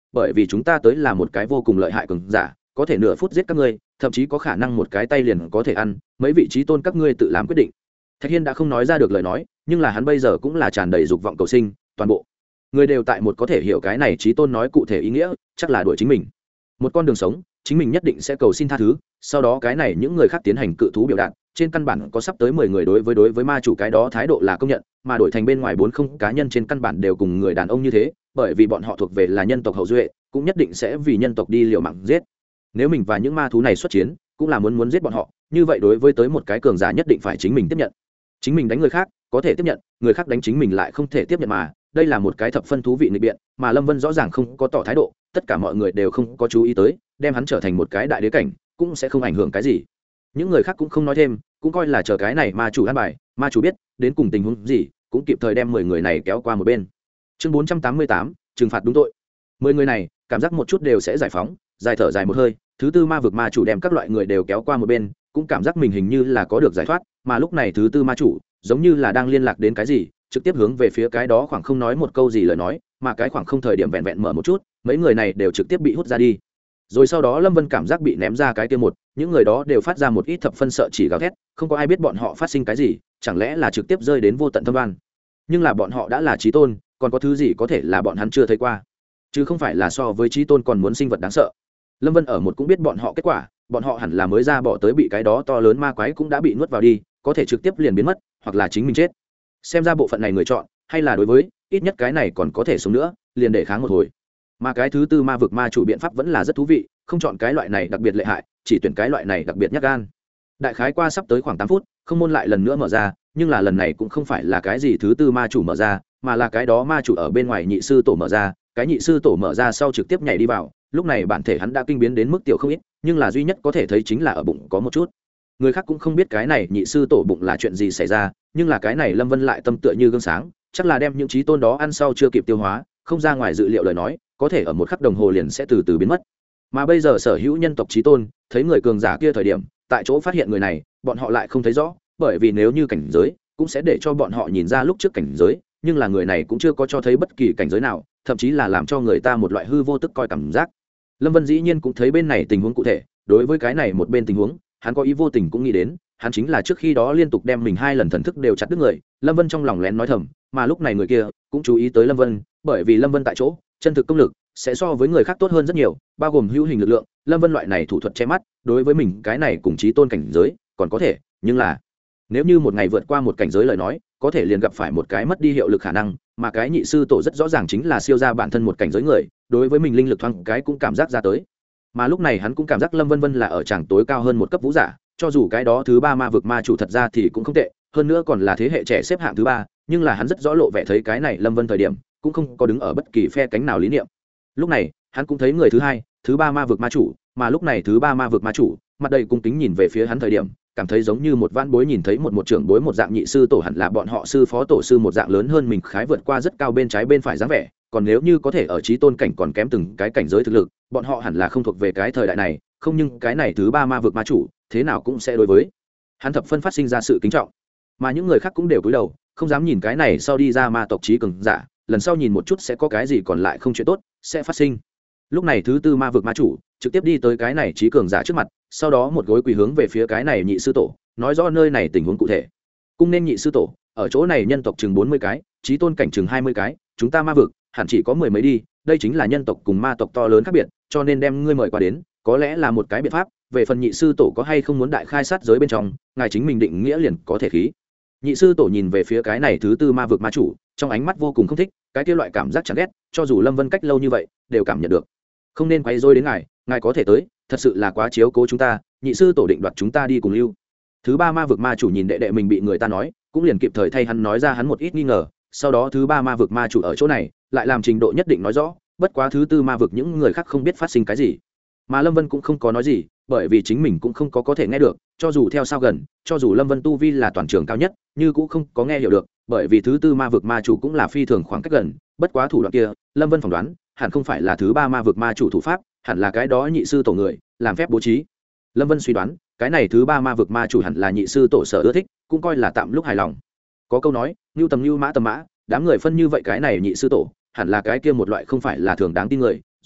bởi vì chúng ta tới là một cái vô cùng lợi hại cường giả, có thể nửa phút giết các ngươi, thậm chí có khả năng một cái tay liền có thể ăn, mấy vị trí tôn các ngươi tự làm quyết định. Thạch Hiên đã không nói ra được lời nói, nhưng là hắn bây giờ cũng là tràn đầy dục vọng cầu sinh, toàn bộ người đều tại một có thể hiểu cái này trí tôn nói cụ thể ý nghĩa, chắc là đuổi chính mình một con đường sống, chính mình nhất định sẽ cầu xin tha thứ, sau đó cái này những người khác tiến hành cự thú biểu đạt, trên căn bản có sắp tới mười người đối với đối với ma chủ cái đó thái độ là công nhận, mà đổi thành bên ngoài bốn không cá nhân trên căn bản đều cùng người đàn ông như thế, bởi vì bọn họ thuộc về là nhân tộc hậu duệ, cũng nhất định sẽ vì nhân tộc đi liều mạng giết. Nếu mình và những ma thú này xuất chiến, cũng là muốn muốn giết bọn họ, như vậy đối với tới một cái cường giả nhất định phải chính mình tiếp nhận. Chính mình đánh người khác có thể tiếp nhận, người khác đánh chính mình lại không thể tiếp nhận, mà đây là một cái thập phân thú vị nghịch biện, mà Lâm Vân rõ ràng không có tỏ thái độ, tất cả mọi người đều không có chú ý tới, đem hắn trở thành một cái đại đế cảnh cũng sẽ không ảnh hưởng cái gì. Những người khác cũng không nói thêm, cũng coi là chờ cái này ma chủ an bài, ma chủ biết đến cùng tình huống gì, cũng kịp thời đem mười người này kéo qua một bên. Chương bốn trăm tám mươi tám, trừng phạt đúng tội. Mười người này cảm giác một chút đều sẽ giải phóng, dài thở dài một hơi, thứ tư ma vực ma chủ đem các loại người đều kéo qua một bên, cũng cảm giác mình hình như là có được giải thoát, mà lúc này thứ tư ma chủ giống như là đang liên lạc đến cái gì, trực tiếp hướng về phía cái đó khoảng không nói một câu gì lời nói, mà cái khoảng không thời điểm vẹn vẹn mở một chút, mấy người này đều trực tiếp bị hút ra đi. Rồi sau đó Lâm Vân cảm giác bị ném ra cái kia một, những người đó đều phát ra một ít thập phân sợ chỉ gào thét, không có ai biết bọn họ phát sinh cái gì, chẳng lẽ là trực tiếp rơi đến vô tận thâm đoan. Nhưng là bọn họ đã là chí tôn, còn có thứ gì có thể là bọn hắn chưa thấy qua, chứ không phải là so với chí tôn còn muốn sinh vật đáng sợ. Lâm Vân ở một cũng biết bọn họ kết quả, bọn họ hẳn là mới ra bỏ tới bị cái đó to lớn ma quái cũng đã bị nuốt vào đi, có thể trực tiếp liền biến mất, hoặc là chính mình chết. Xem ra bộ phận này người chọn, hay là đối với ít nhất cái này còn có thể sống nữa, liền để kháng một hồi. Mà cái thứ tư ma vực ma chủ biện pháp vẫn là rất thú vị, không chọn cái loại này đặc biệt lệ hại, chỉ tuyển cái loại này đặc biệt nhát gan. Đại khái qua sắp tới khoảng tám phút, không môn lại lần nữa mở ra, nhưng là lần này cũng không phải là cái gì thứ tư ma chủ mở ra, mà là cái đó ma chủ ở bên ngoài nhị sư tổ mở ra, cái nhị sư tổ mở ra sau trực tiếp nhảy đi vào, lúc này bản thể hắn đã kinh biến đến mức tiểu không ít, nhưng là duy nhất có thể thấy chính là ở bụng có một chút. Người khác cũng không biết cái này nhị sư tổ bụng là chuyện gì xảy ra, nhưng là cái này Lâm Vân lại tâm tựa như gương sáng, chắc là đem những trí tôn đó ăn sau chưa kịp tiêu hóa, không ra ngoài dự liệu lời nói, có thể ở một khắc đồng hồ liền sẽ từ từ biến mất. Mà bây giờ sở hữu nhân tộc trí tôn thấy người cường giả kia thời điểm, tại chỗ phát hiện người này, bọn họ lại không thấy rõ, bởi vì nếu như cảnh giới cũng sẽ để cho bọn họ nhìn ra lúc trước cảnh giới, nhưng là người này cũng chưa có cho thấy bất kỳ cảnh giới nào, thậm chí là làm cho người ta một loại hư vô tức coi cảm giác. Lâm Vân dĩ nhiên cũng thấy bên này tình huống cụ thể, đối với cái này một bên tình huống, hắn có ý vô tình cũng nghĩ đến, hắn chính là trước khi đó liên tục đem mình hai lần thần thức đều chặt đứt người. Lâm Vân trong lòng lén nói thầm, mà lúc này người kia cũng chú ý tới Lâm Vân, bởi vì Lâm Vân tại chỗ chân thực công lực sẽ so với người khác tốt hơn rất nhiều, bao gồm hữu hình lực lượng. Lâm Vân loại này thủ thuật che mắt, đối với mình cái này cùng chí tôn cảnh giới còn có thể, nhưng là nếu như một ngày vượt qua một cảnh giới lời nói, có thể liền gặp phải một cái mất đi hiệu lực khả năng, mà cái nhị sư tổ rất rõ ràng chính là siêu ra bản thân một cảnh giới người, đối với mình linh lực thoáng cái cũng cảm giác ra tới. Mà lúc này hắn cũng cảm giác Lâm Vân Vân là ở tràng tối cao hơn một cấp vũ giả, cho dù cái đó thứ ba ma vực ma chủ thật ra thì cũng không tệ, hơn nữa còn là thế hệ trẻ xếp hạng thứ ba, nhưng là hắn rất rõ lộ vẻ thấy cái này Lâm Vân thời điểm cũng không có đứng ở bất kỳ phe cánh nào lý niệm. Lúc này hắn cũng thấy người thứ hai, thứ ba ma vực ma chủ, mà lúc này thứ ba ma vực ma chủ mặt đầy cung kính nhìn về phía hắn thời điểm, cảm thấy giống như một vãn bối nhìn thấy một một trưởng bối một dạng nhị sư tổ, hẳn là bọn họ sư phó tổ sư một dạng lớn hơn mình khái vượt qua rất cao bên trái bên phải dáng vẻ, còn nếu như có thể ở chí tôn cảnh còn kém từng cái cảnh giới thực lực, bọn họ hẳn là không thuộc về cái thời đại này, không, nhưng cái này thứ ba ma vực ma chủ thế nào cũng sẽ đối với hắn thập phân phát sinh ra sự kính trọng, mà những người khác cũng đều cúi đầu không dám nhìn cái này sau đi ra ma tộc trí cường giả, lần sau nhìn một chút sẽ có cái gì còn lại không chuyện tốt sẽ phát sinh. Lúc này thứ tư ma vực ma chủ trực tiếp đi tới cái này trí cường giả trước mặt, sau đó một gối quỳ hướng về phía cái này nhị sư tổ, nói rõ nơi này tình huống cụ thể. Cung nên nhị sư tổ, ở chỗ này nhân tộc chừng bốn mươi cái, trí tôn cảnh chừng hai mươi cái, chúng ta ma vực hẳn chỉ có mười mấy đi, đây chính là nhân tộc cùng ma tộc to lớn khác biệt, cho nên đem ngươi mời qua đến, có lẽ là một cái biện pháp. Về phần nhị sư tổ có hay không muốn đại khai sát giới bên trong, ngài chính mình định nghĩa liền có thể khí. Nhị sư tổ nhìn về phía cái này thứ tư ma vực ma chủ, trong ánh mắt vô cùng không thích, cái kia loại cảm giác chán ghét, cho dù Lâm Vân cách lâu như vậy đều cảm nhận được. Không nên quay rối đến ngài, ngài có thể tới, thật sự là quá chiếu cố chúng ta, nhị sư tổ định đoạt chúng ta đi cùng lưu. Thứ ba ma vực ma chủ nhìn đệ đệ mình bị người ta nói, cũng liền kịp thời thay hắn nói ra hắn một ít nghi ngờ, sau đó thứ ba ma vực ma chủ ở chỗ này lại làm trình độ nhất định nói rõ, bất quá thứ tư ma vực những người khác không biết phát sinh cái gì, mà Lâm Vân cũng không có nói gì, bởi vì chính mình cũng không có có thể nghe được, cho dù theo sao gần, cho dù Lâm Vân tu vi là toàn trường cao nhất, nhưng cũng không có nghe hiểu được, bởi vì thứ tư ma vực ma chủ cũng là phi thường khoảng cách gần, bất quá thủ đoạn kia, Lâm Vân phỏng đoán, hẳn không phải là thứ ba ma vực ma chủ thủ pháp, hẳn là cái đó nhị sư tổ người làm phép bố trí. Lâm Vân suy đoán, cái này thứ ba ma vực ma chủ hẳn là nhị sư tổ sở ưa thích, cũng coi là tạm lúc hài lòng. Có câu nói, nưu tầm nưu mã tầm mã, đám người phân như vậy cái này nhị sư tổ hẳn là cái kia một loại không phải là thường đáng tin người,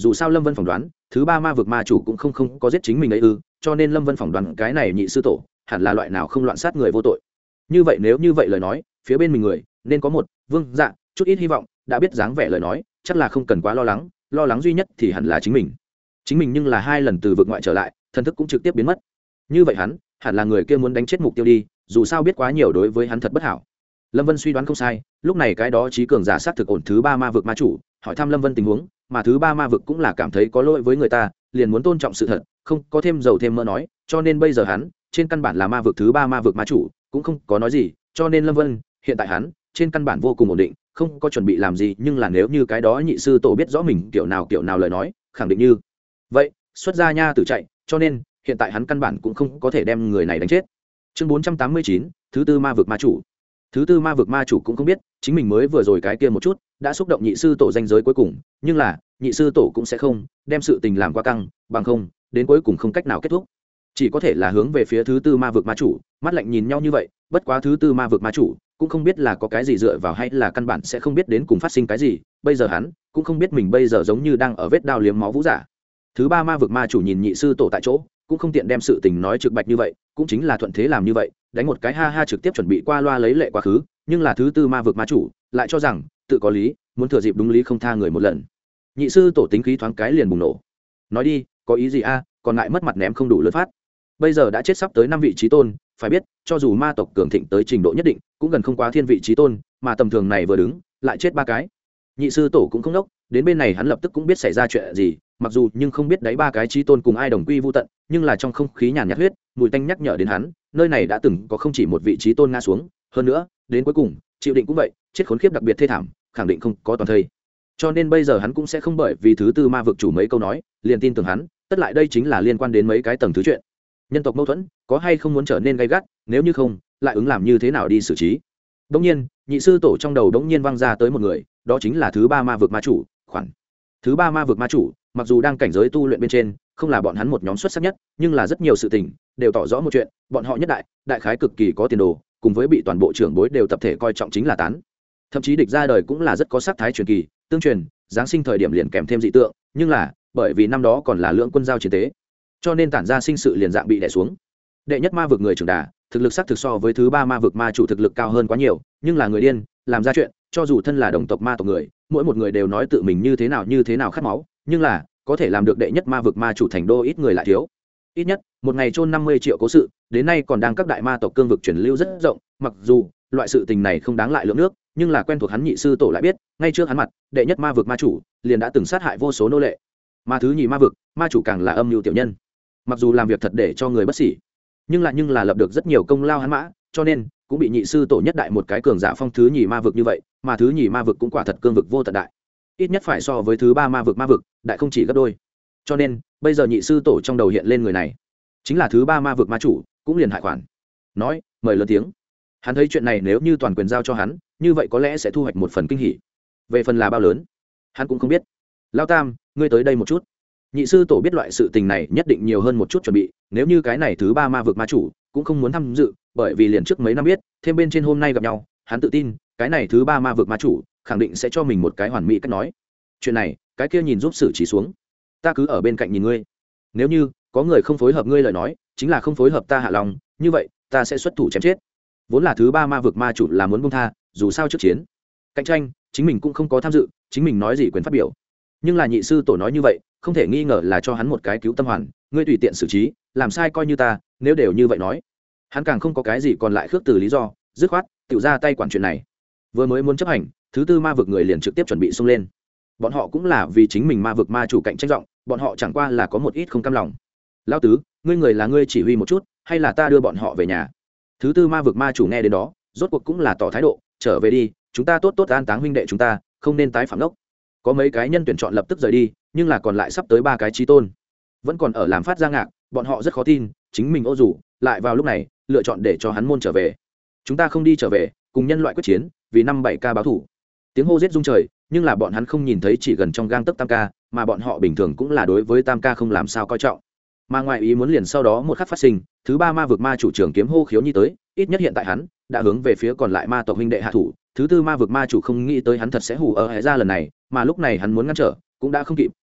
dù sao lâm vân phỏng đoán thứ ba ma vực ma chủ cũng không không có giết chính mình ấy ư, cho nên lâm vân phỏng đoán cái này nhị sư tổ hẳn là loại nào không loạn sát người vô tội. Như vậy nếu như vậy lời nói, phía bên mình người nên có một vương dạ chút ít hy vọng. Đã biết dáng vẻ lời nói chắc là không cần quá lo lắng, lo lắng duy nhất thì hẳn là chính mình. Chính mình nhưng là hai lần từ vực ngoại trở lại, thần thức cũng trực tiếp biến mất. Như vậy hắn hẳn là người kia muốn đánh chết mục tiêu đi, dù sao biết quá nhiều đối với hắn thật bất hảo. Lâm Vân suy đoán không sai, lúc này cái đó trí cường giả sát thực ổn thứ ba ma vực ma chủ hỏi thăm Lâm Vân tình huống, mà thứ ba ma vực cũng là cảm thấy có lỗi với người ta, liền muốn tôn trọng sự thật, không có thêm dầu thêm mỡ nói, cho nên bây giờ hắn trên căn bản là ma vực thứ ba ma vực ma chủ cũng không có nói gì, cho nên Lâm Vân hiện tại hắn trên căn bản vô cùng ổn định, không có chuẩn bị làm gì. Nhưng là nếu như cái đó nhị sư tổ biết rõ mình kiểu nào kiểu nào lời nói, khẳng định như vậy xuất ra nha tử chạy, cho nên hiện tại hắn căn bản cũng không có thể đem người này đánh chết. Chương bốn trăm tám mươi chín, thứ tư ma vực ma chủ. Thứ tư ma vực ma chủ cũng không biết chính mình mới vừa rồi cái kia một chút đã xúc động nhị sư tổ danh giới cuối cùng, nhưng là nhị sư tổ cũng sẽ không đem sự tình làm quá căng, bằng không đến cuối cùng không cách nào kết thúc, chỉ có thể là hướng về phía thứ tư ma vực ma chủ mắt lạnh nhìn nhau như vậy. Bất quá thứ tư ma vực ma chủ cũng không biết là có cái gì dựa vào hay là căn bản sẽ không biết đến cùng phát sinh cái gì, bây giờ hắn cũng không biết mình bây giờ giống như đang ở vết đao liếm máu vũ giả. Thứ ba ma vực ma chủ nhìn nhị sư tổ tại chỗ cũng không tiện đem sự tình nói trực bạch như vậy, cũng chính là thuận thế làm như vậy, đánh một cái ha ha trực tiếp chuẩn bị qua loa lấy lệ quá khứ. Nhưng là thứ tư ma vực ma chủ lại cho rằng tự có lý, muốn thừa dịp đúng lý không tha người một lần. Nhị sư tổ tính khí thoáng cái liền bùng nổ, nói đi có ý gì a, còn ngại mất mặt ném không đủ lớn phát. Bây giờ đã chết sắp tới năm vị trí tôn, phải biết cho dù ma tộc cường thịnh tới trình độ nhất định cũng gần không quá thiên vị trí tôn, mà tầm thường này vừa đứng lại chết ba cái. Nhị sư tổ cũng không đốc, đến bên này hắn lập tức cũng biết xảy ra chuyện gì, mặc dù nhưng không biết đấy ba cái trí tôn cùng ai đồng quy vô tận, nhưng là trong không khí nhàn nhạt huyết mùi tanh nhắc nhở đến hắn, nơi này đã từng có không chỉ một vị trí tôn ngã xuống, hơn nữa đến cuối cùng chịu định cũng vậy, chết khốn khiếp đặc biệt thê thảm, khẳng định không có toàn thây. Cho nên bây giờ hắn cũng sẽ không bởi vì thứ tư ma vực chủ mấy câu nói liền tin tưởng hắn, tất lại đây chính là liên quan đến mấy cái tầng thứ chuyện. Nhân tộc mâu thuẫn có hay không muốn trở nên gay gắt, nếu như không lại ứng làm như thế nào đi xử trí. Đống nhiên nhị sư tổ trong đầu đống nhiên vang ra tới một người, đó chính là thứ ba ma vực ma chủ khoản. Thứ ba ma vực ma chủ mặc dù đang cảnh giới tu luyện bên trên không là bọn hắn một nhóm xuất sắc nhất, nhưng là rất nhiều sự tình đều tỏ rõ một chuyện, bọn họ nhất đại đại khái cực kỳ có tiền đồ, cùng với bị toàn bộ trưởng bối đều tập thể coi trọng chính là tán. Thậm chí địch ra đời cũng là rất có sắc thái truyền kỳ, tương truyền giáng sinh thời điểm liền kèm thêm dị tượng, nhưng là bởi vì năm đó còn là lượng quân giao chiến tế, cho nên tản ra sinh sự liền dạng bị đè xuống. Đệ nhất ma vực người trưởng đà thực lực sắc thực so với thứ ba ma vực ma chủ thực lực cao hơn quá nhiều, nhưng là người điên làm ra chuyện, cho dù thân là đồng tộc ma tộc người, mỗi một người đều nói tự mình như thế nào như thế nào khát máu, nhưng là có thể làm được đệ nhất ma vực ma chủ thành đô ít người lại thiếu. Ít nhất một ngày chôn năm mươi triệu cố sự, đến nay còn đang các đại ma tộc cương vực truyền lưu rất rộng, mặc dù loại sự tình này không đáng lại lượng nước, nhưng là quen thuộc hắn nhị sư tổ lại biết, ngay trước hắn mặt đệ nhất ma vực ma chủ liền đã từng sát hại vô số nô lệ, mà thứ nhì ma vực ma chủ càng là âm mưu tiểu nhân, mặc dù làm việc thật để cho người bất xỉ, nhưng lại nhưng là lập được rất nhiều công lao hắn mã, cho nên cũng bị nhị sư tổ nhất đại một cái cường giả phong thứ nhì ma vực như vậy, mà thứ nhì ma vực cũng quả thật cương vực vô tận đại, ít nhất phải so với thứ ba ma vực ma vực đại không chỉ gấp đôi. Cho nên bây giờ nhị sư tổ trong đầu hiện lên người này chính là thứ ba ma vực ma chủ, cũng liền hại khoản nói mời lớn tiếng. Hắn thấy chuyện này nếu như toàn quyền giao cho hắn, như vậy có lẽ sẽ thu hoạch một phần kinh hỉ, về phần là bao lớn hắn cũng không biết. Lao tam, ngươi tới đây một chút. Nhị sư tổ biết loại sự tình này nhất định nhiều hơn một chút chuẩn bị, nếu như cái này thứ ba ma vực ma chủ cũng không muốn tham dự, bởi vì liền trước mấy năm biết thêm bên trên hôm nay gặp nhau, hắn tự tin cái này thứ ba ma vực ma chủ khẳng định sẽ cho mình một cái hoàn mỹ cách nói. Chuyện này cái kia nhìn giúp xử trí xuống, ta cứ ở bên cạnh nhìn ngươi, nếu như có người không phối hợp ngươi lời nói, chính là không phối hợp ta hạ lòng, như vậy ta sẽ xuất thủ chém chết. Vốn là thứ ba ma vực ma chủ là muốn buông tha, dù sao trước chiến cạnh tranh chính mình cũng không có tham dự, chính mình nói gì quyền phát biểu, nhưng là nhị sư tổ nói như vậy không thể nghi ngờ là cho hắn một cái cứu tâm hoàn, ngươi tùy tiện xử trí, làm sai coi như ta, nếu đều như vậy nói, hắn càng không có cái gì còn lại khước từ lý do, dứt khoát tự ra tay quản chuyện này. Vừa mới muốn chấp hành, thứ tư ma vực người liền trực tiếp chuẩn bị xông lên, bọn họ cũng là vì chính mình ma vực ma chủ cạnh tranh rộng, bọn họ chẳng qua là có một ít không cam lòng. Lão tứ, ngươi người là ngươi chỉ huy một chút, hay là ta đưa bọn họ về nhà? Thứ tư ma vực ma chủ nghe đến đó rốt cuộc cũng là tỏ thái độ, trở về đi, chúng ta tốt tốt an táng huynh đệ chúng ta, không nên tái phạm đốc. Có mấy cái nhân tuyển chọn lập tức rời đi, nhưng là còn lại sắp tới ba cái chí tôn vẫn còn ở làm phát ra ngạc, bọn họ rất khó tin chính mình ô dù lại vào lúc này lựa chọn để cho hắn môn trở về. Chúng ta không đi trở về, cùng nhân loại quyết chiến, vì năm bảy ca báo thủ. Tiếng hô giết rung trời, nhưng là bọn hắn không nhìn thấy chỉ gần trong gang tấc tam ca, mà bọn họ bình thường cũng là đối với tam ca không làm sao coi trọng. Mà ngoài ý muốn liền sau đó một khắc phát sinh, thứ ba ma vực ma chủ trưởng kiếm hô khiếu nhi tới, ít nhất hiện tại hắn đã hướng về phía còn lại ma tộc huynh đệ hạ thủ. Thứ tư ma vực ma chủ không nghĩ tới hắn thật sẽ hù ở hệ ra lần này, mà lúc này hắn muốn ngăn trở cũng đã không kịp,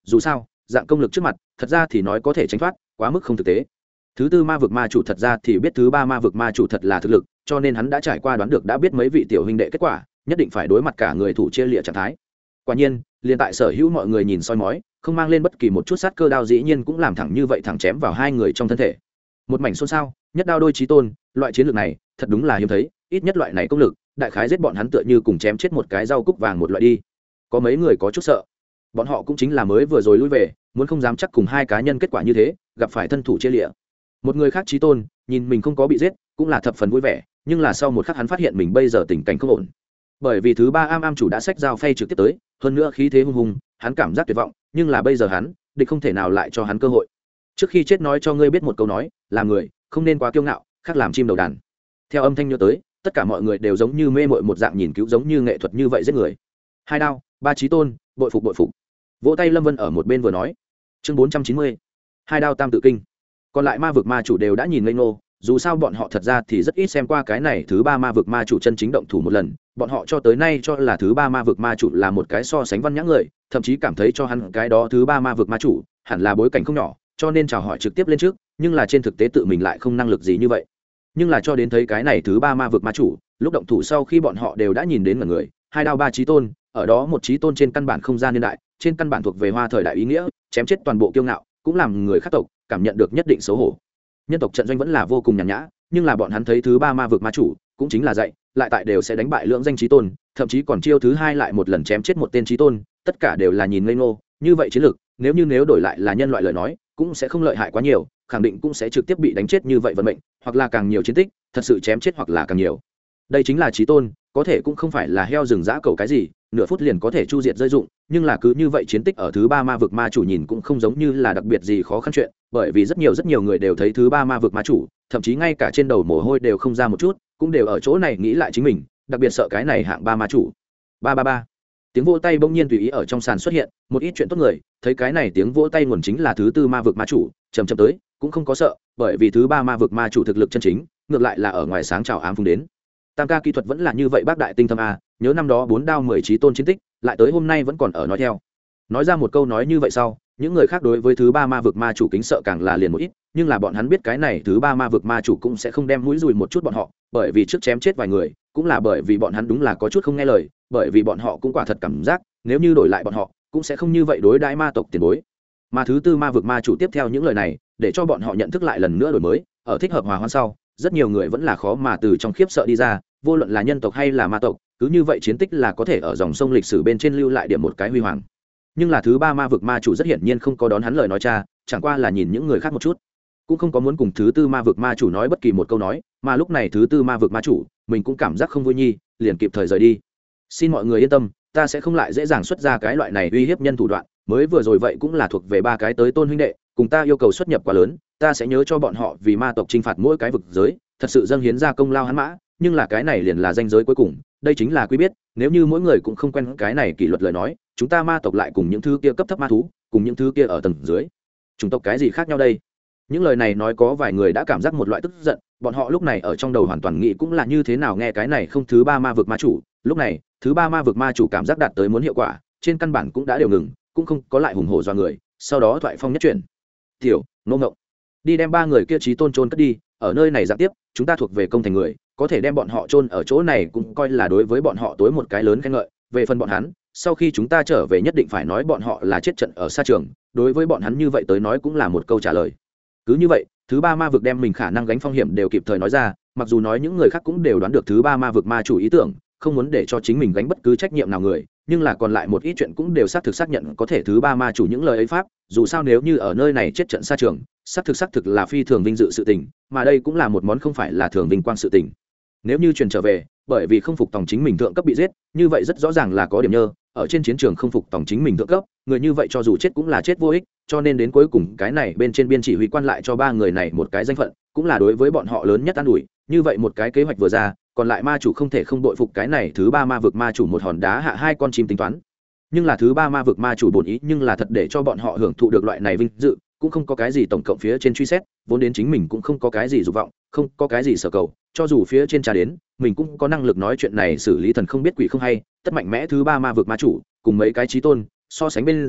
dù sao dạng công lực trước mặt thật ra thì nói có thể tránh thoát quá mức không thực tế. Thứ tư ma vực ma chủ thật ra thì biết thứ ba ma vực ma chủ thật là thực lực, cho nên hắn đã trải qua đoán được đã biết mấy vị tiểu huynh đệ kết quả nhất định phải đối mặt cả người thủ chia lịa trạng thái. Quả nhiên liền tại sở hữu mọi người nhìn soi mói không mang lên bất kỳ một chút sát cơ đao dĩ nhiên cũng làm thẳng như vậy thẳng chém vào hai người trong thân thể. Một mảnh xôn xao, nhất đao đôi chí tôn, loại chiến lược này thật đúng là hiếm thấy, ít nhất loại này công lực đại khái giết bọn hắn tựa như cùng chém chết một cái rau cúc vàng một loại đi. Có mấy người có chút sợ, bọn họ cũng chính là mới vừa rồi lui về, muốn không dám chắc cùng hai cá nhân kết quả như thế gặp phải thân thủ chia lịa. Một người khác chí tôn nhìn mình không có bị giết cũng là thập phần vui vẻ, nhưng là sau một khắc hắn phát hiện mình bây giờ tình cảnh không ổn, bởi vì thứ ba am am chủ đã xách dao phay trực tiếp tới, hơn nữa khí thế hung hùng, hắn cảm giác tuyệt vọng, nhưng là bây giờ hắn địch không thể nào lại cho hắn cơ hội. Trước khi chết nói cho ngươi biết một câu nói, làm người không nên quá kiêu ngạo, khác làm chim đầu đàn. Theo âm thanh nhớ tới, tất cả mọi người đều giống như mê mội một dạng nhìn cứu giống như nghệ thuật như vậy giết người. Hai đao ba chí tôn, bội phục bội phục. Vỗ tay Lâm Vân ở một bên vừa nói. Chương bốn trăm chín mươi, hai đao tam tự kinh. Còn lại ma vực ma chủ đều đã nhìn ngây ngô, dù sao bọn họ thật ra thì rất ít xem qua cái này thứ ba ma vực ma chủ chân chính động thủ một lần, bọn họ cho tới nay cho là thứ ba ma vực ma chủ là một cái so sánh văn nhã người, thậm chí cảm thấy cho hắn cái đó thứ ba ma vực ma chủ hẳn là bối cảnh không nhỏ, cho nên chào hỏi trực tiếp lên trước, nhưng là trên thực tế tự mình lại không năng lực gì như vậy. Nhưng là cho đến thấy cái này thứ ba ma vực ma chủ, lúc động thủ sau khi bọn họ đều đã nhìn đến mọi người, hai đao ba chí tôn, ở đó một chí tôn trên căn bản không gian niên đại, trên căn bản thuộc về hoa thời đại ý nghĩa, chém chết toàn bộ kiêu ngạo, cũng làm người khác tộc cảm nhận được nhất định xấu hổ. Nhân tộc trận doanh vẫn là vô cùng nhàn nhã, nhưng là bọn hắn thấy thứ ba ma vực ma chủ cũng chính là dạy lại tại đều sẽ đánh bại lưỡng danh chí tôn, thậm chí còn chiêu thứ hai lại một lần chém chết một tên chí tôn, tất cả đều là nhìn ngây ngô. Như vậy chiến lược nếu như nếu đổi lại là nhân loại lời nói cũng sẽ không lợi hại quá nhiều, khẳng định cũng sẽ trực tiếp bị đánh chết như vậy vận mệnh, hoặc là càng nhiều chiến tích thật sự chém chết hoặc là càng nhiều. Đây chính là chí tôn, có thể cũng không phải là heo rừng dã cầu cái gì, nửa phút liền có thể chu diệt rơi dụng, nhưng là cứ như vậy chiến tích ở thứ ba ma vực ma chủ nhìn cũng không giống như là đặc biệt gì khó khăn chuyện, bởi vì rất nhiều rất nhiều người đều thấy thứ ba ma vực ma chủ, thậm chí ngay cả trên đầu mồ hôi đều không ra một chút, cũng đều ở chỗ này nghĩ lại chính mình, đặc biệt sợ cái này hạng ba ma chủ. Ba ba ba. Tiếng vỗ tay bỗng nhiên tùy ý ở trong sàn xuất hiện, một ít chuyện tốt người, thấy cái này tiếng vỗ tay nguồn chính là thứ tư ma vực ma chủ, chậm chậm tới, cũng không có sợ, bởi vì thứ ba ma vực ma chủ thực lực chân chính, ngược lại là ở ngoài sáng chào ám phùng đến. Tam ca kỹ thuật vẫn là như vậy bác đại tinh thâm a, nhớ năm đó bốn đao mười chí tôn chiến tích, lại tới hôm nay vẫn còn ở nói theo. Nói ra một câu nói như vậy sau, những người khác đối với thứ ba ma vực ma chủ kính sợ càng là liền một ít, nhưng là bọn hắn biết cái này thứ ba ma vực ma chủ cũng sẽ không đem mũi dùi một chút bọn họ, bởi vì trước chém chết vài người, cũng là bởi vì bọn hắn đúng là có chút không nghe lời, bởi vì bọn họ cũng quả thật cảm giác, nếu như đổi lại bọn họ, cũng sẽ không như vậy đối đãi ma tộc tiền bối. Mà thứ tư ma vực ma chủ tiếp theo những lời này, để cho bọn họ nhận thức lại lần nữa đổi mới, ở thích hợp hòa hoãn sau, rất nhiều người vẫn là khó mà từ trong khiếp sợ đi ra, vô luận là nhân tộc hay là ma tộc, cứ như vậy chiến tích là có thể ở dòng sông lịch sử bên trên lưu lại điểm một cái huy hoàng. Nhưng là thứ ba ma vực ma chủ rất hiển nhiên không có đón hắn lời nói cha, chẳng qua là nhìn những người khác một chút, cũng không có muốn cùng thứ tư ma vực ma chủ nói bất kỳ một câu nói, mà lúc này thứ tư ma vực ma chủ mình cũng cảm giác không vui nhi, liền kịp thời rời đi. Xin mọi người yên tâm, ta sẽ không lại dễ dàng xuất ra cái loại này uy hiếp nhân thủ đoạn, mới vừa rồi vậy cũng là thuộc về ba cái tới tôn huynh đệ, cùng ta yêu cầu xuất nhập quá lớn, ta sẽ nhớ cho bọn họ vì ma tộc chinh phạt mỗi cái vực giới, thật sự dâng hiến ra công lao hắn mã, nhưng là cái này liền là danh giới cuối cùng, đây chính là quy biết, nếu như mỗi người cũng không quen cái này kỷ luật lời nói, chúng ta ma tộc lại cùng những thứ kia cấp thấp ma thú, cùng những thứ kia ở tầng dưới, chủng tộc cái gì khác nhau đây? Những lời này nói có vài người đã cảm giác một loại tức giận, bọn họ lúc này ở trong đầu hoàn toàn nghĩ cũng là như thế nào nghe cái này không thứ ba ma vực ma chủ, lúc này, thứ ba ma vực ma chủ cảm giác đạt tới muốn hiệu quả, trên căn bản cũng đã đều ngừng, cũng không có lại hùng hổ do người, sau đó thoại phong nhất chuyển. Tiểu, ngô ngộng, đi đem ba người kia chí tôn chôn cất đi, ở nơi này giáp tiếp, chúng ta thuộc về công thành người, có thể đem bọn họ chôn ở chỗ này cũng coi là đối với bọn họ tối một cái lớn khen ngợi, về phần bọn hắn, sau khi chúng ta trở về nhất định phải nói bọn họ là chết trận ở xa trường, đối với bọn hắn như vậy tới nói cũng là một câu trả lời. Cứ như vậy, thứ ba ma vực đem mình khả năng gánh phong hiểm đều kịp thời nói ra, mặc dù nói những người khác cũng đều đoán được thứ ba ma vực ma chủ ý tưởng, không muốn để cho chính mình gánh bất cứ trách nhiệm nào người, nhưng là còn lại một ít chuyện cũng đều xác thực xác nhận có thể thứ ba ma chủ những lời ấy pháp, dù sao nếu như ở nơi này chết trận xa trường, xác thực xác thực là phi thường vinh dự sự tình, mà đây cũng là một món không phải là thường vinh quang sự tình. Nếu như truyền trở về, bởi vì không phục tòng chính mình thượng cấp bị giết, như vậy rất rõ ràng là có điểm nhơ, ở trên chiến trường không phục tòng chính mình thượng cấp, người như vậy cho dù chết cũng là chết vô ích, cho nên đến cuối cùng cái này bên trên biên chỉ huy quan lại cho ba người này một cái danh phận, cũng là đối với bọn họ lớn nhất an ủi, như vậy một cái kế hoạch vừa ra, còn lại ma chủ không thể không đội phục cái này thứ ba ma vực ma chủ một hòn đá hạ hai con chim tính toán. Nhưng là thứ ba ma vực ma chủ bổn ý nhưng là thật để cho bọn họ hưởng thụ được loại này vinh dự, cũng không có cái gì tổng cộng phía trên truy xét, vốn đến chính mình cũng không có cái gì dục vọng, không có cái gì sở cầu, cho dù phía trên trà đến, mình cũng có năng lực nói chuyện này xử lý thần không biết quỷ không hay, tất mạnh mẽ thứ ba ma vực ma chủ, cùng mấy cái chí tôn, so sánh bên dưới,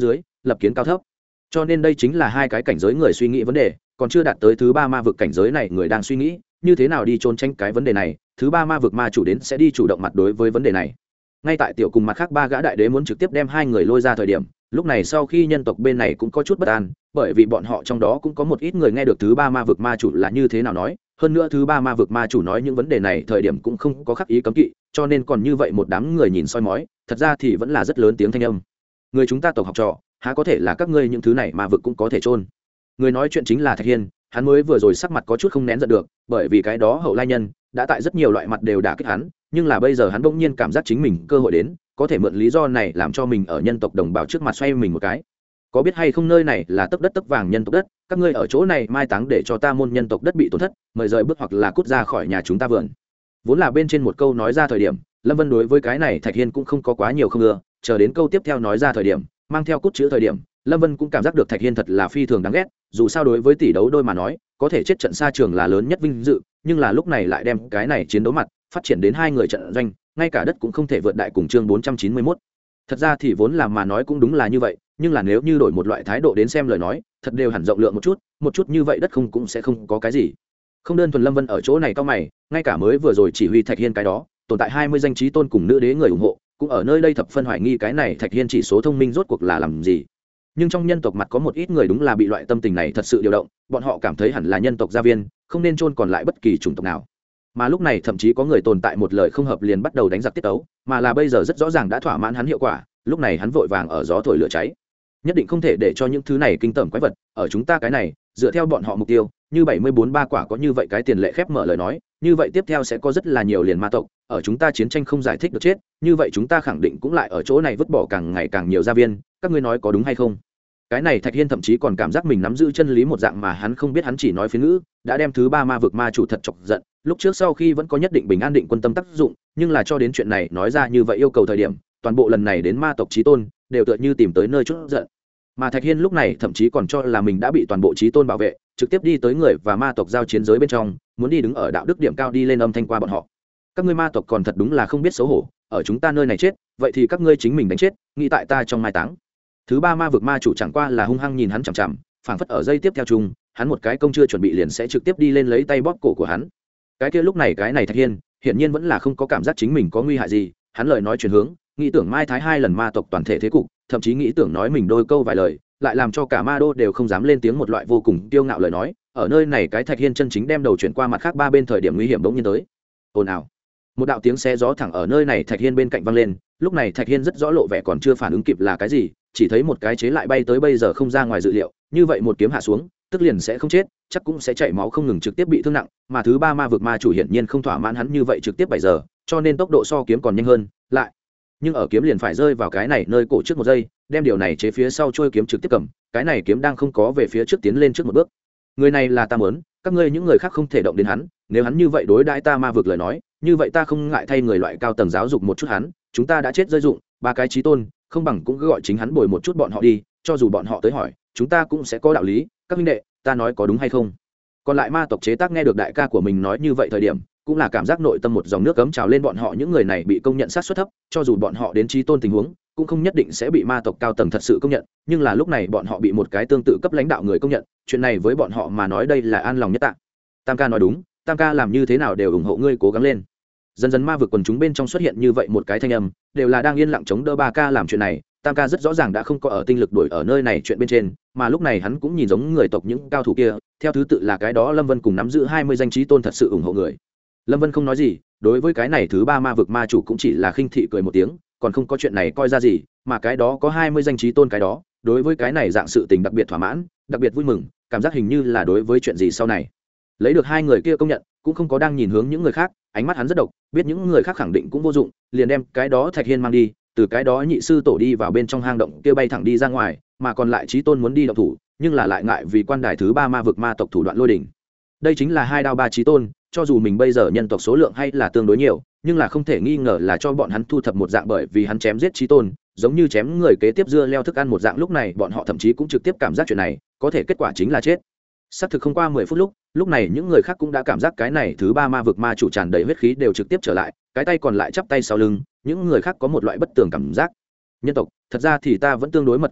lập kiến cao thấp. Cho nên đây chính là hai cái cảnh giới người suy nghĩ vấn đề, còn chưa đạt tới thứ ba ma vực cảnh giới này người đang suy nghĩ như thế nào đi trốn tránh cái vấn đề này, thứ ba ma vực ma chủ đến sẽ đi chủ động mặt đối với vấn đề này. Ngay tại tiểu cùng mặt khác ba gã đại đế muốn trực tiếp đem hai người lôi ra thời điểm, lúc này sau khi nhân tộc bên này cũng có chút bất an, bởi vì bọn họ trong đó cũng có một ít người nghe được thứ ba ma vực ma chủ là như thế nào nói, hơn nữa thứ ba ma vực ma chủ nói những vấn đề này thời điểm cũng không có khắc ý cấm kỵ, cho nên còn như vậy một đám người nhìn soi mói, thật ra thì vẫn là rất lớn tiếng thanh âm. Người chúng ta tộc học trò, há có thể là các ngươi những thứ này ma vực cũng có thể chôn. Người nói chuyện chính là Thạch Hiên, hắn mới vừa rồi sắc mặt có chút không nén giận được, bởi vì cái đó hậu lai nhân đã tại rất nhiều loại mặt đều đả kích hắn, nhưng là bây giờ hắn bỗng nhiên cảm giác chính mình cơ hội đến, có thể mượn lý do này làm cho mình ở nhân tộc đồng bào trước mặt xoay mình một cái. Có biết hay không nơi này là tấc đất tấc vàng nhân tộc đất, các ngươi ở chỗ này mai táng để cho ta môn nhân tộc đất bị tổn thất, mời rời bước hoặc là cút ra khỏi nhà chúng ta vườn. Vốn là bên trên một câu nói ra thời điểm, Lâm Vân đối với cái này Thạch Hiên cũng không có quá nhiều không ưa, chờ đến câu tiếp theo nói ra thời điểm, mang theo cút chữ thời điểm, Lâm Vân cũng cảm giác được Thạch Hiên thật là phi thường đáng ghét, dù sao đối với tỷ đấu đôi mà nói, có thể chết trận xa trường là lớn nhất vinh dự, nhưng là lúc này lại đem cái này chiến đấu mặt phát triển đến hai người trận doanh, ngay cả đất cũng không thể vượt đại cùng chương bốn trăm chín mươi mốt. Thật ra thì vốn là mà nói cũng đúng là như vậy, nhưng là nếu như đổi một loại thái độ đến xem lời nói, thật đều hẳn rộng lượng một chút, một chút như vậy đất không cũng sẽ không có cái gì. Không đơn thuần Lâm Vân ở chỗ này cao mày, ngay cả mới vừa rồi chỉ huy Thạch Hiên cái đó, tồn tại hai mươi danh trí tôn cùng nữ đế người ủng hộ, cũng ở nơi đây thập phân hoài nghi cái này Thạch Hiên chỉ số thông minh rốt cuộc là làm gì. Nhưng trong nhân tộc mặt có một ít người đúng là bị loại tâm tình này thật sự điều động, bọn họ cảm thấy hẳn là nhân tộc gia viên, không nên chôn còn lại bất kỳ chủng tộc nào. Mà lúc này thậm chí có người tồn tại một lời không hợp liền bắt đầu đánh giặc tiết ấu, mà là bây giờ rất rõ ràng đã thỏa mãn hắn hiệu quả, lúc này hắn vội vàng ở gió thổi lửa cháy. Nhất định không thể để cho những thứ này kinh tởm quái vật ở chúng ta cái này, dựa theo bọn họ mục tiêu, như bảy mươi bốn ba quả có như vậy cái tiền lệ khép mở lời nói, như vậy tiếp theo sẽ có rất là nhiều liền ma tộc, ở chúng ta chiến tranh không giải thích được chết, như vậy chúng ta khẳng định cũng lại ở chỗ này vứt bỏ càng ngày càng nhiều gia viên, các ngươi nói có đúng hay không? Cái này Thạch Hiên thậm chí còn cảm giác mình nắm giữ chân lý một dạng mà hắn không biết, hắn chỉ nói phiến ngữ, đã đem thứ ba ma vực ma chủ thật chọc giận. Lúc trước sau khi vẫn có nhất định bình an định quân tâm tác dụng, nhưng là cho đến chuyện này nói ra như vậy yêu cầu thời điểm, toàn bộ lần này đến ma tộc chí tôn đều tựa như tìm tới nơi chút giận. Mà Thạch Hiên lúc này thậm chí còn cho là mình đã bị toàn bộ chí tôn bảo vệ, trực tiếp đi tới người và ma tộc giao chiến giới bên trong, muốn đi đứng ở đạo đức điểm cao đi lên âm thanh qua bọn họ. Các ngươi ma tộc còn thật đúng là không biết xấu hổ, ở chúng ta nơi này chết, vậy thì các ngươi chính mình đánh chết, nghĩ tại ta trong mai táng. Thứ ba ma vực ma chủ chẳng qua là hung hăng nhìn hắn chằm chằm, phảng phất ở dây tiếp theo chung, hắn một cái công chưa chuẩn bị liền sẽ trực tiếp đi lên lấy tay bóp cổ của hắn. Cái kia lúc này cái này Thạch Hiên, hiển nhiên vẫn là không có cảm giác chính mình có nguy hại gì, hắn lời nói chuyển hướng, nghĩ tưởng mai thái hai lần ma tộc toàn thể thế cục, thậm chí nghĩ tưởng nói mình đôi câu vài lời, lại làm cho cả ma đô đều không dám lên tiếng, một loại vô cùng kiêu ngạo lời nói. Ở nơi này cái Thạch Hiên chân chính đem đầu chuyển qua mặt khác ba bên thời điểm nguy hiểm bỗng nhiên tới. Ồn ào. Một đạo tiếng xé gió thẳng ở nơi này Thạch Hiên bên cạnh vang lên, lúc này Thạch Hiên rất rõ lộ vẻ còn chưa phản ứng kịp là cái gì, chỉ thấy một cái chế lại bay tới bây giờ không ra ngoài dự liệu, như vậy một kiếm hạ xuống, tức liền sẽ không chết, chắc cũng sẽ chảy máu không ngừng, trực tiếp bị thương nặng, mà thứ ba ma vực ma chủ hiển nhiên không thỏa mãn hắn như vậy trực tiếp bảy giờ, cho nên tốc độ so kiếm còn nhanh hơn, lại. Nhưng ở kiếm liền phải rơi vào cái này nơi cổ trước một giây, đem điều này chế phía sau trôi kiếm trực tiếp cầm, cái này kiếm đang không có về phía trước tiến lên trước một bước. Người này là ta muốn, các ngươi những người khác không thể động đến hắn, nếu hắn như vậy đối đãi ta ma vực lời nói, như vậy ta không ngại thay người loại cao tầng giáo dục một chút hắn, chúng ta đã chết rơi dụng, ba cái chí tôn, không bằng cũng cứ gọi chính hắn bồi một chút bọn họ đi, cho dù bọn họ tới hỏi, chúng ta cũng sẽ có đạo lý, các huynh đệ, ta nói có đúng hay không? Còn lại ma tộc chế tác nghe được đại ca của mình nói như vậy thời điểm, cũng là cảm giác nội tâm một dòng nước cấm trào lên, bọn họ những người này bị công nhận sát suất thấp, cho dù bọn họ đến chí tôn tình huống, cũng không nhất định sẽ bị ma tộc cao tầng thật sự công nhận, nhưng là lúc này bọn họ bị một cái tương tự cấp lãnh đạo người công nhận, chuyện này với bọn họ mà nói đây là an lòng nhất tạ. Tam ca nói đúng, Tam ca làm như thế nào đều ủng hộ ngươi cố gắng lên. Dần dần ma vực quần chúng bên trong xuất hiện như vậy một cái thanh âm, đều là đang yên lặng chống đỡ ba ca làm chuyện này. Tam ca rất rõ ràng đã không có ở tinh lực đuổi ở nơi này chuyện bên trên, mà lúc này hắn cũng nhìn giống người tộc những cao thủ kia, theo thứ tự là cái đó Lâm Vân cùng nắm giữ hai mươi danh chí tôn thật sự ủng hộ người. Lâm Vân không nói gì, đối với cái này thứ ba ma vực ma chủ cũng chỉ là khinh thị cười một tiếng, còn không có chuyện này coi ra gì, mà cái đó có hai mươi danh chí tôn cái đó, đối với cái này dạng sự tình đặc biệt thỏa mãn, đặc biệt vui mừng, cảm giác hình như là đối với chuyện gì sau này lấy được hai người kia công nhận, cũng không có đang nhìn hướng những người khác, ánh mắt hắn rất độc, biết những người khác khẳng định cũng vô dụng, liền đem cái đó Thạch Hiên mang đi, từ cái đó nhị sư tổ đi vào bên trong hang động kia bay thẳng đi ra ngoài, mà còn lại chí tôn muốn đi động thủ, nhưng là lại ngại vì quan đài thứ ba ma vực ma tộc thủ đoạn lôi đỉnh. Đây chính là hai đao ba chí tôn, cho dù mình bây giờ nhân tộc số lượng hay là tương đối nhiều, nhưng là không thể nghi ngờ là cho bọn hắn thu thập một dạng, bởi vì hắn chém giết chí tôn, giống như chém người kế tiếp dưa leo thức ăn một dạng. Lúc này bọn họ thậm chí cũng trực tiếp cảm giác chuyện này có thể kết quả chính là chết. Xác thực không qua mười phút lúc, lúc này những người khác cũng đã cảm giác cái này thứ ba ma vực ma chủ tràn đầy huyết khí đều trực tiếp trở lại, cái tay còn lại chắp tay sau lưng, những người khác có một loại bất tường cảm giác. Nhân tộc, thật ra thì ta vẫn tương đối mật kính sợ,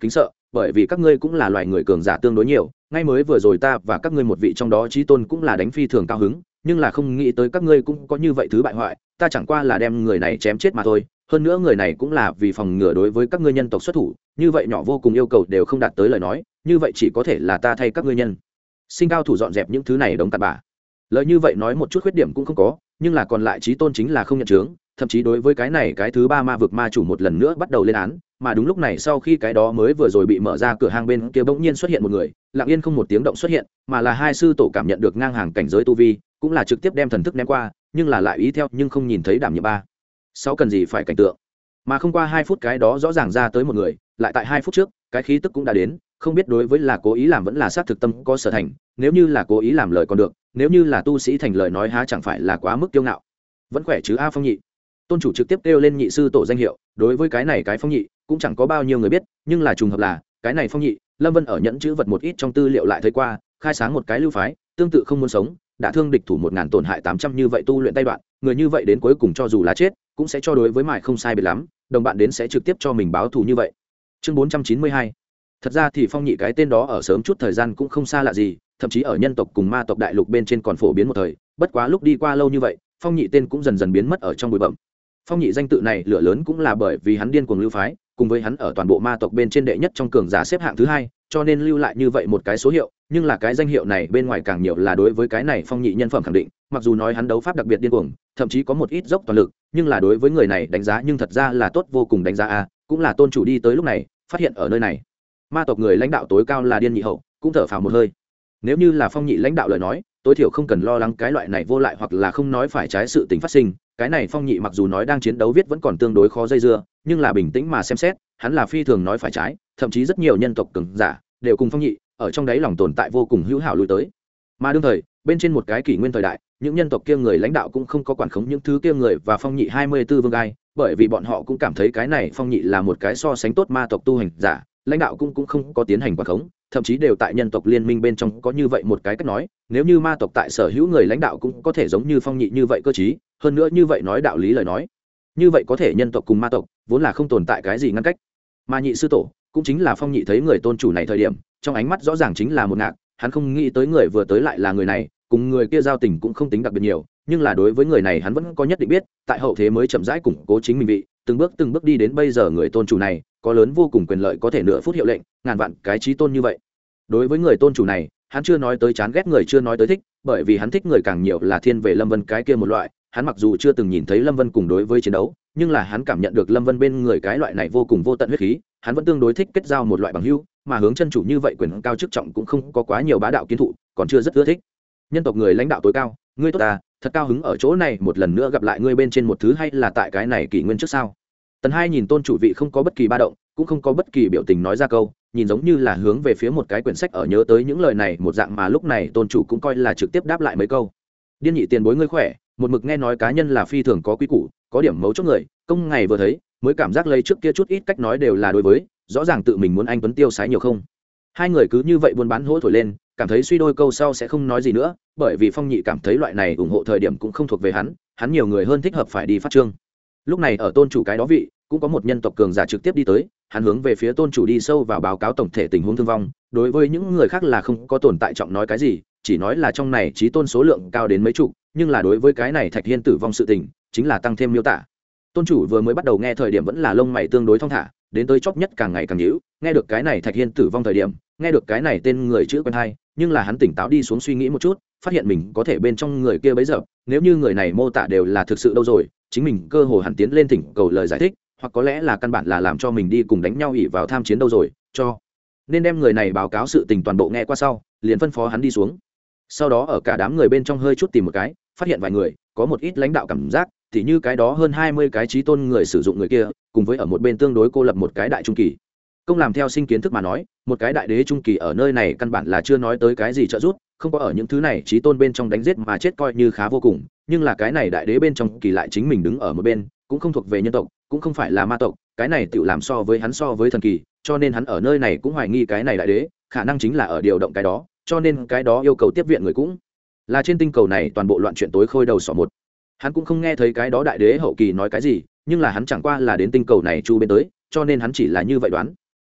bởi vì các ngươi cũng là loài người cường giả tương đối nhiều, ngay mới vừa rồi ta và các ngươi một vị trong đó chí tôn cũng là đánh phi thường cao hứng, nhưng là không nghĩ tới các ngươi cũng có như vậy thứ bại hoại, ta chẳng qua là đem người này chém chết mà thôi, hơn nữa người này cũng là vì phòng ngừa đối với các ngươi nhân tộc xuất thủ, như vậy nhỏ vô cùng yêu cầu đều không đạt tới lời nói, như vậy chỉ có thể là ta thay các ngươi nhân sinh cao thủ dọn dẹp những thứ này đống tạt bã. Lời như vậy nói một chút khuyết điểm cũng không có, nhưng là còn lại chí tôn chính là không nhận chướng, thậm chí đối với cái này cái thứ ba ma vực ma chủ một lần nữa bắt đầu lên án, mà đúng lúc này sau khi cái đó mới vừa rồi bị mở ra cửa hang bên kia bỗng nhiên xuất hiện một người, lặng yên không một tiếng động xuất hiện, mà là hai sư tổ cảm nhận được ngang hàng cảnh giới tu vi, cũng là trực tiếp đem thần thức ném qua, nhưng là lại ý theo nhưng không nhìn thấy đảm nhiệm ba sáu cần gì phải cảnh tượng, mà không qua hai phút cái đó rõ ràng ra tới một người, lại tại hai phút trước cái khí tức cũng đã đến, không biết đối với là cố ý làm vẫn là sát thực tâm có sở thành, nếu như là cố ý làm lời còn được, nếu như là tu sĩ thành lời nói há chẳng phải là quá mức kiêu ngạo. Vẫn khỏe chứ a Phong nhị, tôn chủ trực tiếp kêu lên nhị sư tổ danh hiệu, đối với cái này cái Phong nhị cũng chẳng có bao nhiêu người biết, nhưng là trùng hợp là cái này Phong nhị Lâm Vân ở nhẫn chữ vật một ít trong tư liệu lại thấy qua, khai sáng một cái lưu phái tương tự không muốn sống, đã thương địch thủ một ngàn tổn hại tám trăm như vậy tu luyện tay đoạn, người như vậy đến cuối cùng cho dù là chết cũng sẽ cho đối với mại không sai biệt lắm, đồng bạn đến sẽ trực tiếp cho mình báo thù như vậy. Chương bốn trăm chín mươi hai. Thật ra thì Phong nhị cái tên đó ở sớm chút thời gian cũng không xa lạ gì, thậm chí ở nhân tộc cùng ma tộc đại lục bên trên còn phổ biến một thời, bất quá lúc đi qua lâu như vậy, Phong nhị tên cũng dần dần biến mất ở trong bụi bặm. Phong nhị danh tự này lửa lớn cũng là bởi vì hắn điên cuồng lưu phái, cùng với hắn ở toàn bộ ma tộc bên trên đệ nhất trong cường giả xếp hạng thứ hai, cho nên lưu lại như vậy một cái số hiệu, nhưng là cái danh hiệu này bên ngoài càng nhiều là đối với cái này Phong nhị nhân phẩm khẳng định, mặc dù nói hắn đấu pháp đặc biệt điên cuồng, thậm chí có một ít dốc toàn lực, nhưng là đối với người này đánh giá nhưng thật ra là tốt vô cùng đánh giá a, cũng là tôn chủ đi tới lúc này, phát hiện ở nơi này ma tộc người lãnh đạo tối cao là điên nhị hậu, cũng thở phào một hơi. Nếu như là Phong nhị lãnh đạo lời nói, tối thiểu không cần lo lắng cái loại này vô lại hoặc là không nói phải trái sự tình phát sinh, cái này Phong nhị mặc dù nói đang chiến đấu viết vẫn còn tương đối khó dây dưa, nhưng là bình tĩnh mà xem xét, hắn là phi thường nói phải trái, thậm chí rất nhiều nhân tộc cường giả đều cùng Phong nhị ở trong đấy lòng tồn tại vô cùng hữu hảo lui tới. Mà đương thời bên trên một cái kỷ nguyên thời đại, những nhân tộc kia người lãnh đạo cũng không có quản khống những thứ kia người và Phong nhị hai mươi 24 vương gai, bởi vì bọn họ cũng cảm thấy cái này Phong nhị là một cái so sánh tốt ma tộc tu hành giả, lãnh đạo cũng cũng không có tiến hành quản khống, thậm chí đều tại nhân tộc liên minh bên trong có như vậy một cái cách nói, nếu như ma tộc tại sở hữu người lãnh đạo cũng có thể giống như Phong nhị như vậy cơ trí, hơn nữa như vậy nói đạo lý lời nói, như vậy có thể nhân tộc cùng ma tộc vốn là không tồn tại cái gì ngăn cách. Mà nhị sư tổ cũng chính là Phong nhị thấy người tôn chủ này thời điểm, trong ánh mắt rõ ràng chính là một ngạc, hắn không nghĩ tới người vừa tới lại là người này, cùng người kia giao tình cũng không tính đặc biệt nhiều, nhưng là đối với người này hắn vẫn có nhất định biết, tại hậu thế mới chậm rãi củng cố chính mình vị, từng bước từng bước đi đến bây giờ người tôn chủ này có lớn vô cùng quyền lợi, có thể nửa phút hiệu lệnh ngàn vạn cái chí tôn như vậy. Đối với người tôn chủ này hắn chưa nói tới chán ghét người, chưa nói tới thích, bởi vì hắn thích người càng nhiều là thiên về Lâm Vân cái kia một loại, hắn mặc dù chưa từng nhìn thấy Lâm Vân cùng đối với chiến đấu, nhưng là hắn cảm nhận được Lâm Vân bên người cái loại này vô cùng vô tận huyết khí, hắn vẫn tương đối thích kết giao một loại bằng hữu, mà hướng chân chủ như vậy quyền cao chức trọng cũng không có quá nhiều bá đạo kiến thụ, còn chưa rất ưa thích. Nhân tộc người lãnh đạo tối cao, ngươi tốt ta, thật cao hứng ở chỗ này một lần nữa gặp lại ngươi bên trên một thứ, hay là tại cái này kỷ nguyên trước sao? Tần Hai nhìn tôn chủ vị không có bất kỳ ba động, cũng không có bất kỳ biểu tình nói ra câu, nhìn giống như là hướng về phía một cái quyển sách ở nhớ tới những lời này một dạng, mà lúc này tôn chủ cũng coi là trực tiếp đáp lại mấy câu. Điên nhị tiền bối ngươi khỏe, một mực nghe nói cá nhân là phi thường có quý củ, có điểm mấu chốt người, công ngày vừa thấy mới cảm giác lấy trước kia chút ít cách nói đều là đối với, rõ ràng tự mình muốn anh tuấn tiêu sái nhiều không. Hai người cứ như vậy buôn bán hỗ thổi lên, cảm thấy suy đôi câu sau sẽ không nói gì nữa, bởi vì Phong nhị cảm thấy loại này ủng hộ thời điểm cũng không thuộc về hắn, hắn nhiều người hơn thích hợp phải đi phát trương. Lúc này ở tôn chủ cái đó vị cũng có một nhân tộc cường giả trực tiếp đi tới, hắn hướng về phía tôn chủ đi sâu vào báo cáo tổng thể tình huống thương vong, đối với những người khác là không có tồn tại trọng nói cái gì, chỉ nói là trong này chí tôn số lượng cao đến mấy chục, nhưng là đối với cái này Thạch Hiên tử vong sự tình chính là tăng thêm miêu tả. Tôn chủ vừa mới bắt đầu nghe thời điểm vẫn là lông mày tương đối thong thả, đến tới chóp nhất càng ngày càng nhíu, nghe được cái này Thạch Hiên tử vong thời điểm, nghe được cái này tên người chữ quen hay, nhưng là hắn tỉnh táo đi xuống suy nghĩ một chút, phát hiện mình có thể bên trong người kia bấy giờ, nếu như người này mô tả đều là thực sự đâu rồi, chính mình cơ hồ hẳn tiến lên thỉnh cầu lời giải thích, hoặc có lẽ là căn bản là làm cho mình đi cùng đánh nhau ỉ vào tham chiến đâu rồi, cho nên đem người này báo cáo sự tình toàn bộ nghe qua sau, liền phân phó hắn đi xuống. Sau đó ở cả đám người bên trong hơi chút tìm một cái, phát hiện vài người có một ít lãnh đạo cảm giác, thì như cái đó hơn hai mươi cái chí tôn người sử dụng người kia, cùng với ở một bên tương đối cô lập một cái đại trung kỳ. Công làm theo sinh kiến thức mà nói, một cái đại đế trung kỳ ở nơi này căn bản là chưa nói tới cái gì trợ giúp, không có ở những thứ này chí tôn bên trong đánh giết mà chết coi như khá vô cùng, nhưng là cái này đại đế bên trong kỳ lại chính mình đứng ở một bên, cũng không thuộc về nhân tộc, cũng không phải là ma tộc, cái này tự làm so với hắn so với thần kỳ, cho nên hắn ở nơi này cũng hoài nghi cái này đại đế khả năng chính là ở điều động cái đó, cho nên cái đó yêu cầu tiếp viện người cũng là trên tinh cầu này toàn bộ loạn chuyện tối khôi đầu sỏ một. Hắn cũng không nghe thấy cái đó đại đế hậu kỳ nói cái gì, nhưng là hắn chẳng qua là đến tinh cầu này chu bên tới, cho nên hắn chỉ là như vậy đoán.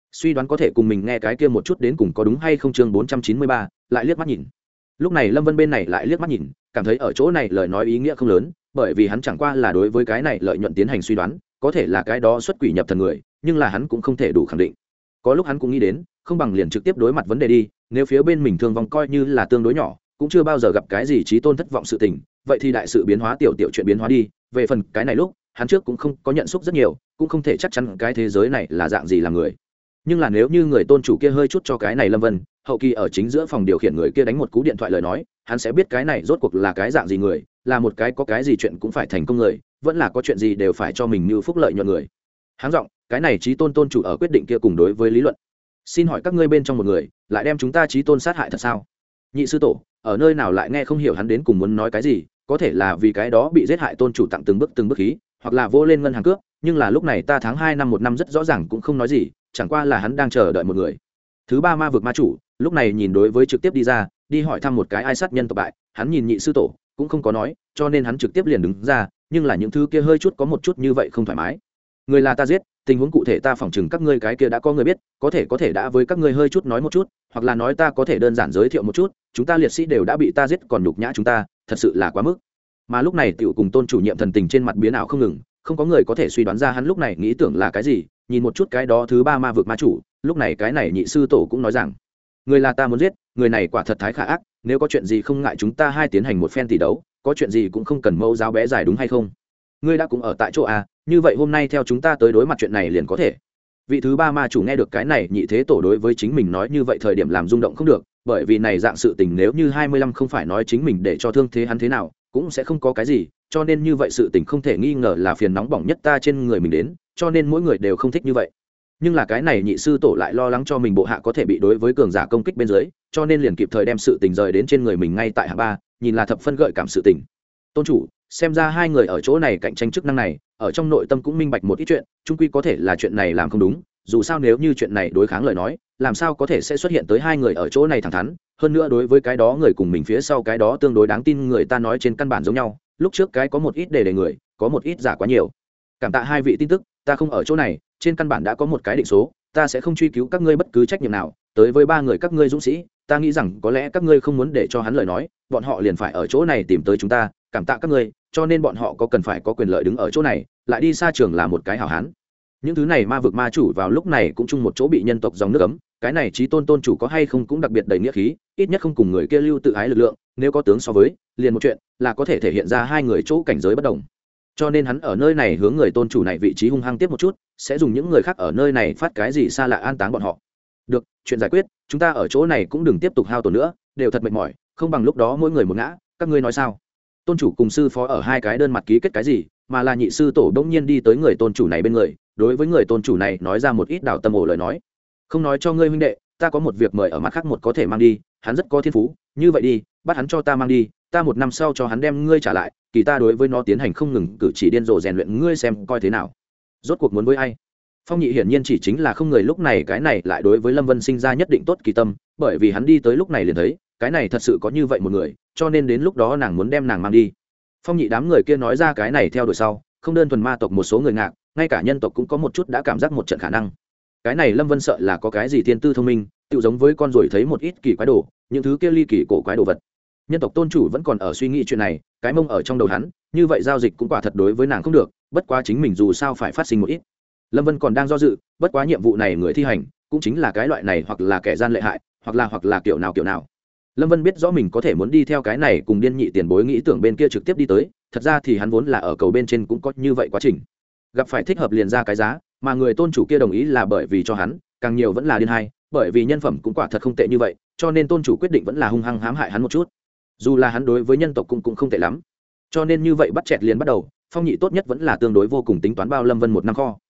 suy đoán có thể cùng mình nghe cái kia một chút đến cùng có đúng hay không. Chương bốn trăm chín mươi ba lại liếc mắt nhìn. Lúc này Lâm Vân bên này lại liếc mắt nhìn, cảm thấy ở chỗ này lời nói ý nghĩa không lớn, bởi vì hắn chẳng qua là đối với cái này lợi nhuận tiến hành suy đoán, có thể là cái đó xuất quỷ nhập thần người, nhưng là hắn cũng không thể đủ khẳng định. Có lúc hắn cũng nghĩ đến, không bằng liền trực tiếp đối mặt vấn đề đi, nếu phía bên mình thương vong coi như là tương đối nhỏ, cũng chưa bao giờ gặp cái gì chí tôn thất vọng sự tình, vậy thì đại sự biến hóa tiểu tiểu chuyện biến hóa đi. Về phần cái này lúc hắn trước cũng không có nhận xúc rất nhiều, cũng không thể chắc chắn cái thế giới này là dạng gì là người. Nhưng là nếu như người tôn chủ kia hơi chút cho cái này Lâm Vân hậu kỳ ở chính giữa phòng điều khiển người kia đánh một cú điện thoại lời nói, hắn sẽ biết cái này rốt cuộc là cái dạng gì người, là một cái có cái gì chuyện cũng phải thành công người, vẫn là có chuyện gì đều phải cho mình như phúc lợi nhuận người. Háng giọng, cái này chí tôn tôn chủ ở quyết định kia cùng đối với lý luận. Xin hỏi các ngươi bên trong một người lại đem chúng ta chí tôn sát hại thật sao? Nhị sư tổ ở nơi nào lại nghe không hiểu hắn đến cùng muốn nói cái gì, có thể là vì cái đó bị giết hại tôn chủ tặng từng bước từng bước khí, hoặc là vô lên ngân hàng cướp, nhưng là lúc này ta tháng hai năm một năm rất rõ ràng cũng không nói gì, chẳng qua là hắn đang chờ đợi một người. Thứ ba ma vực ma chủ lúc này nhìn đối với trực tiếp đi ra đi hỏi thăm một cái ai sát nhân tộc bại, hắn nhìn nhị sư tổ cũng không có nói, cho nên hắn trực tiếp liền đứng ra, nhưng là những thứ kia hơi chút có một chút như vậy không thoải mái. Người là ta giết, tình huống cụ thể ta phỏng chừng các ngươi cái kia đã có người biết, có thể có thể đã với các ngươi hơi chút nói một chút, hoặc là nói ta có thể đơn giản giới thiệu một chút, chúng ta liệt sĩ đều đã bị ta giết còn nhục nhã chúng ta, thật sự là quá mức. Mà lúc này tiểu cùng tôn chủ nhiệm thần tình trên mặt biến ảo không ngừng, không có người có thể suy đoán ra hắn lúc này nghĩ tưởng là cái gì. Nhìn một chút cái đó thứ ba ma vực ma chủ, lúc này cái này nhị sư tổ cũng nói rằng người là ta muốn giết, người này quả thật thái khả ác, nếu có chuyện gì không ngại chúng ta hai tiến hành một phen tỷ đấu, có chuyện gì cũng không cần mẫu giáo bé dài đúng hay không. Ngươi đã cũng ở tại chỗ à, như vậy hôm nay theo chúng ta tới đối mặt chuyện này liền có thể. Vị thứ ba ma chủ nghe được cái này nhị thế tổ đối với chính mình nói như vậy thời điểm làm rung động không được, bởi vì này dạng sự tình nếu như hai mươi lăm không phải nói chính mình để cho thương thế hắn thế nào cũng sẽ không có cái gì, cho nên như vậy sự tình không thể nghi ngờ là phiền nóng bỏng nhất ta trên người mình đến, cho nên mỗi người đều không thích như vậy. Nhưng là cái này nhị sư tổ lại lo lắng cho mình bộ hạ có thể bị đối với cường giả công kích bên dưới, cho nên liền kịp thời đem sự tình rời đến trên người mình ngay tại hạ ba, nhìn là thập phân gợi cảm sự tình. Tôn chủ, xem ra hai người ở chỗ này cạnh tranh chức năng này, ở trong nội tâm cũng minh bạch một ít chuyện, chung quy có thể là chuyện này làm không đúng, dù sao nếu như chuyện này đối kháng lời nói, làm sao có thể sẽ xuất hiện tới hai người ở chỗ này thẳng thắn, hơn nữa đối với cái đó người cùng mình phía sau cái đó tương đối đáng tin người ta nói trên căn bản giống nhau, lúc trước cái có một ít đề đề người, có một ít giả quá nhiều. Cảm tạ hai vị tin tức, ta không ở chỗ này, trên căn bản đã có một cái định số, ta sẽ không truy cứu các ngươi bất cứ trách nhiệm nào, tới với ba người các ngươi dũng sĩ, ta nghĩ rằng có lẽ các ngươi không muốn để cho hắn lời nói, bọn họ liền phải ở chỗ này tìm tới chúng ta, cảm tạ các ngươi, cho nên bọn họ có cần phải có quyền lợi đứng ở chỗ này, lại đi xa trường là một cái hảo hán. Những thứ này ma vực ma chủ vào lúc này cũng chung một chỗ bị nhân tộc dòng nước ấm, cái này chí tôn tôn chủ có hay không cũng đặc biệt đầy nghĩa khí, ít nhất không cùng người kia lưu tự ái lực lượng, nếu có tướng so với, liền một chuyện là có thể thể hiện ra hai người chỗ cảnh giới bất đồng. Cho nên hắn ở nơi này hướng người tôn chủ này vị trí hung hăng tiếp một chút, sẽ dùng những người khác ở nơi này phát cái gì xa lạ an táng bọn họ. Được, chuyện giải quyết, chúng ta ở chỗ này cũng đừng tiếp tục hao tổn nữa, đều thật mệt mỏi, không bằng lúc đó mỗi người một ngã, các ngươi nói sao? Tôn chủ cùng sư phó ở hai cái đơn mặt ký kết cái gì, mà là nhị sư tổ đông nhiên đi tới người tôn chủ này bên người, đối với người tôn chủ này nói ra một ít đào tâm ổ lời nói. Không nói cho ngươi huynh đệ, ta có một việc mời ở mặt khác một có thể mang đi, hắn rất có thiên phú, như vậy đi, bắt hắn cho ta mang đi, ta một năm sau cho hắn đem ngươi trả lại, kỳ ta đối với nó tiến hành không ngừng cử chỉ điên rồ rèn luyện ngươi xem coi thế nào. Rốt cuộc muốn với ai? Phong Nhị hiển nhiên chỉ chính là không người lúc này cái này lại đối với Lâm Vân sinh ra nhất định tốt kỳ tâm, bởi vì hắn đi tới lúc này liền thấy, cái này thật sự có như vậy một người, cho nên đến lúc đó nàng muốn đem nàng mang đi. Phong Nhị đám người kia nói ra cái này theo đuổi sau, không đơn thuần ma tộc một số người ngạc, ngay cả nhân tộc cũng có một chút đã cảm giác một trận khả năng. Cái này Lâm Vân sợ là có cái gì thiên tư thông minh, tự giống với con ruồi thấy một ít kỳ quái đồ, những thứ kia ly kỳ cổ quái đồ vật. Nhân tộc tôn chủ vẫn còn ở suy nghĩ chuyện này, cái mông ở trong đầu hắn, như vậy giao dịch cũng quả thật đối với nàng không được, bất quá chính mình dù sao phải phát sinh một ít. Lâm Vân còn đang do dự, bất quá nhiệm vụ này người thi hành, cũng chính là cái loại này hoặc là kẻ gian lệ hại, hoặc là hoặc là kiểu nào kiểu nào. Lâm Vân biết rõ mình có thể muốn đi theo cái này cùng điên nhị tiền bối nghĩ tưởng bên kia trực tiếp đi tới, thật ra thì hắn vốn là ở cầu bên trên cũng có như vậy quá trình. Gặp phải thích hợp liền ra cái giá, mà người tôn chủ kia đồng ý là bởi vì cho hắn, càng nhiều vẫn là điên hay, bởi vì nhân phẩm cũng quả thật không tệ như vậy, cho nên tôn chủ quyết định vẫn là hung hăng hãm hại hắn một chút. Dù là hắn đối với nhân tộc cũng cũng không tệ lắm, cho nên như vậy bắt chẹt liền bắt đầu. Phong Nhị tốt nhất vẫn là tương đối vô cùng tính toán bao Lâm Vân một năm kho.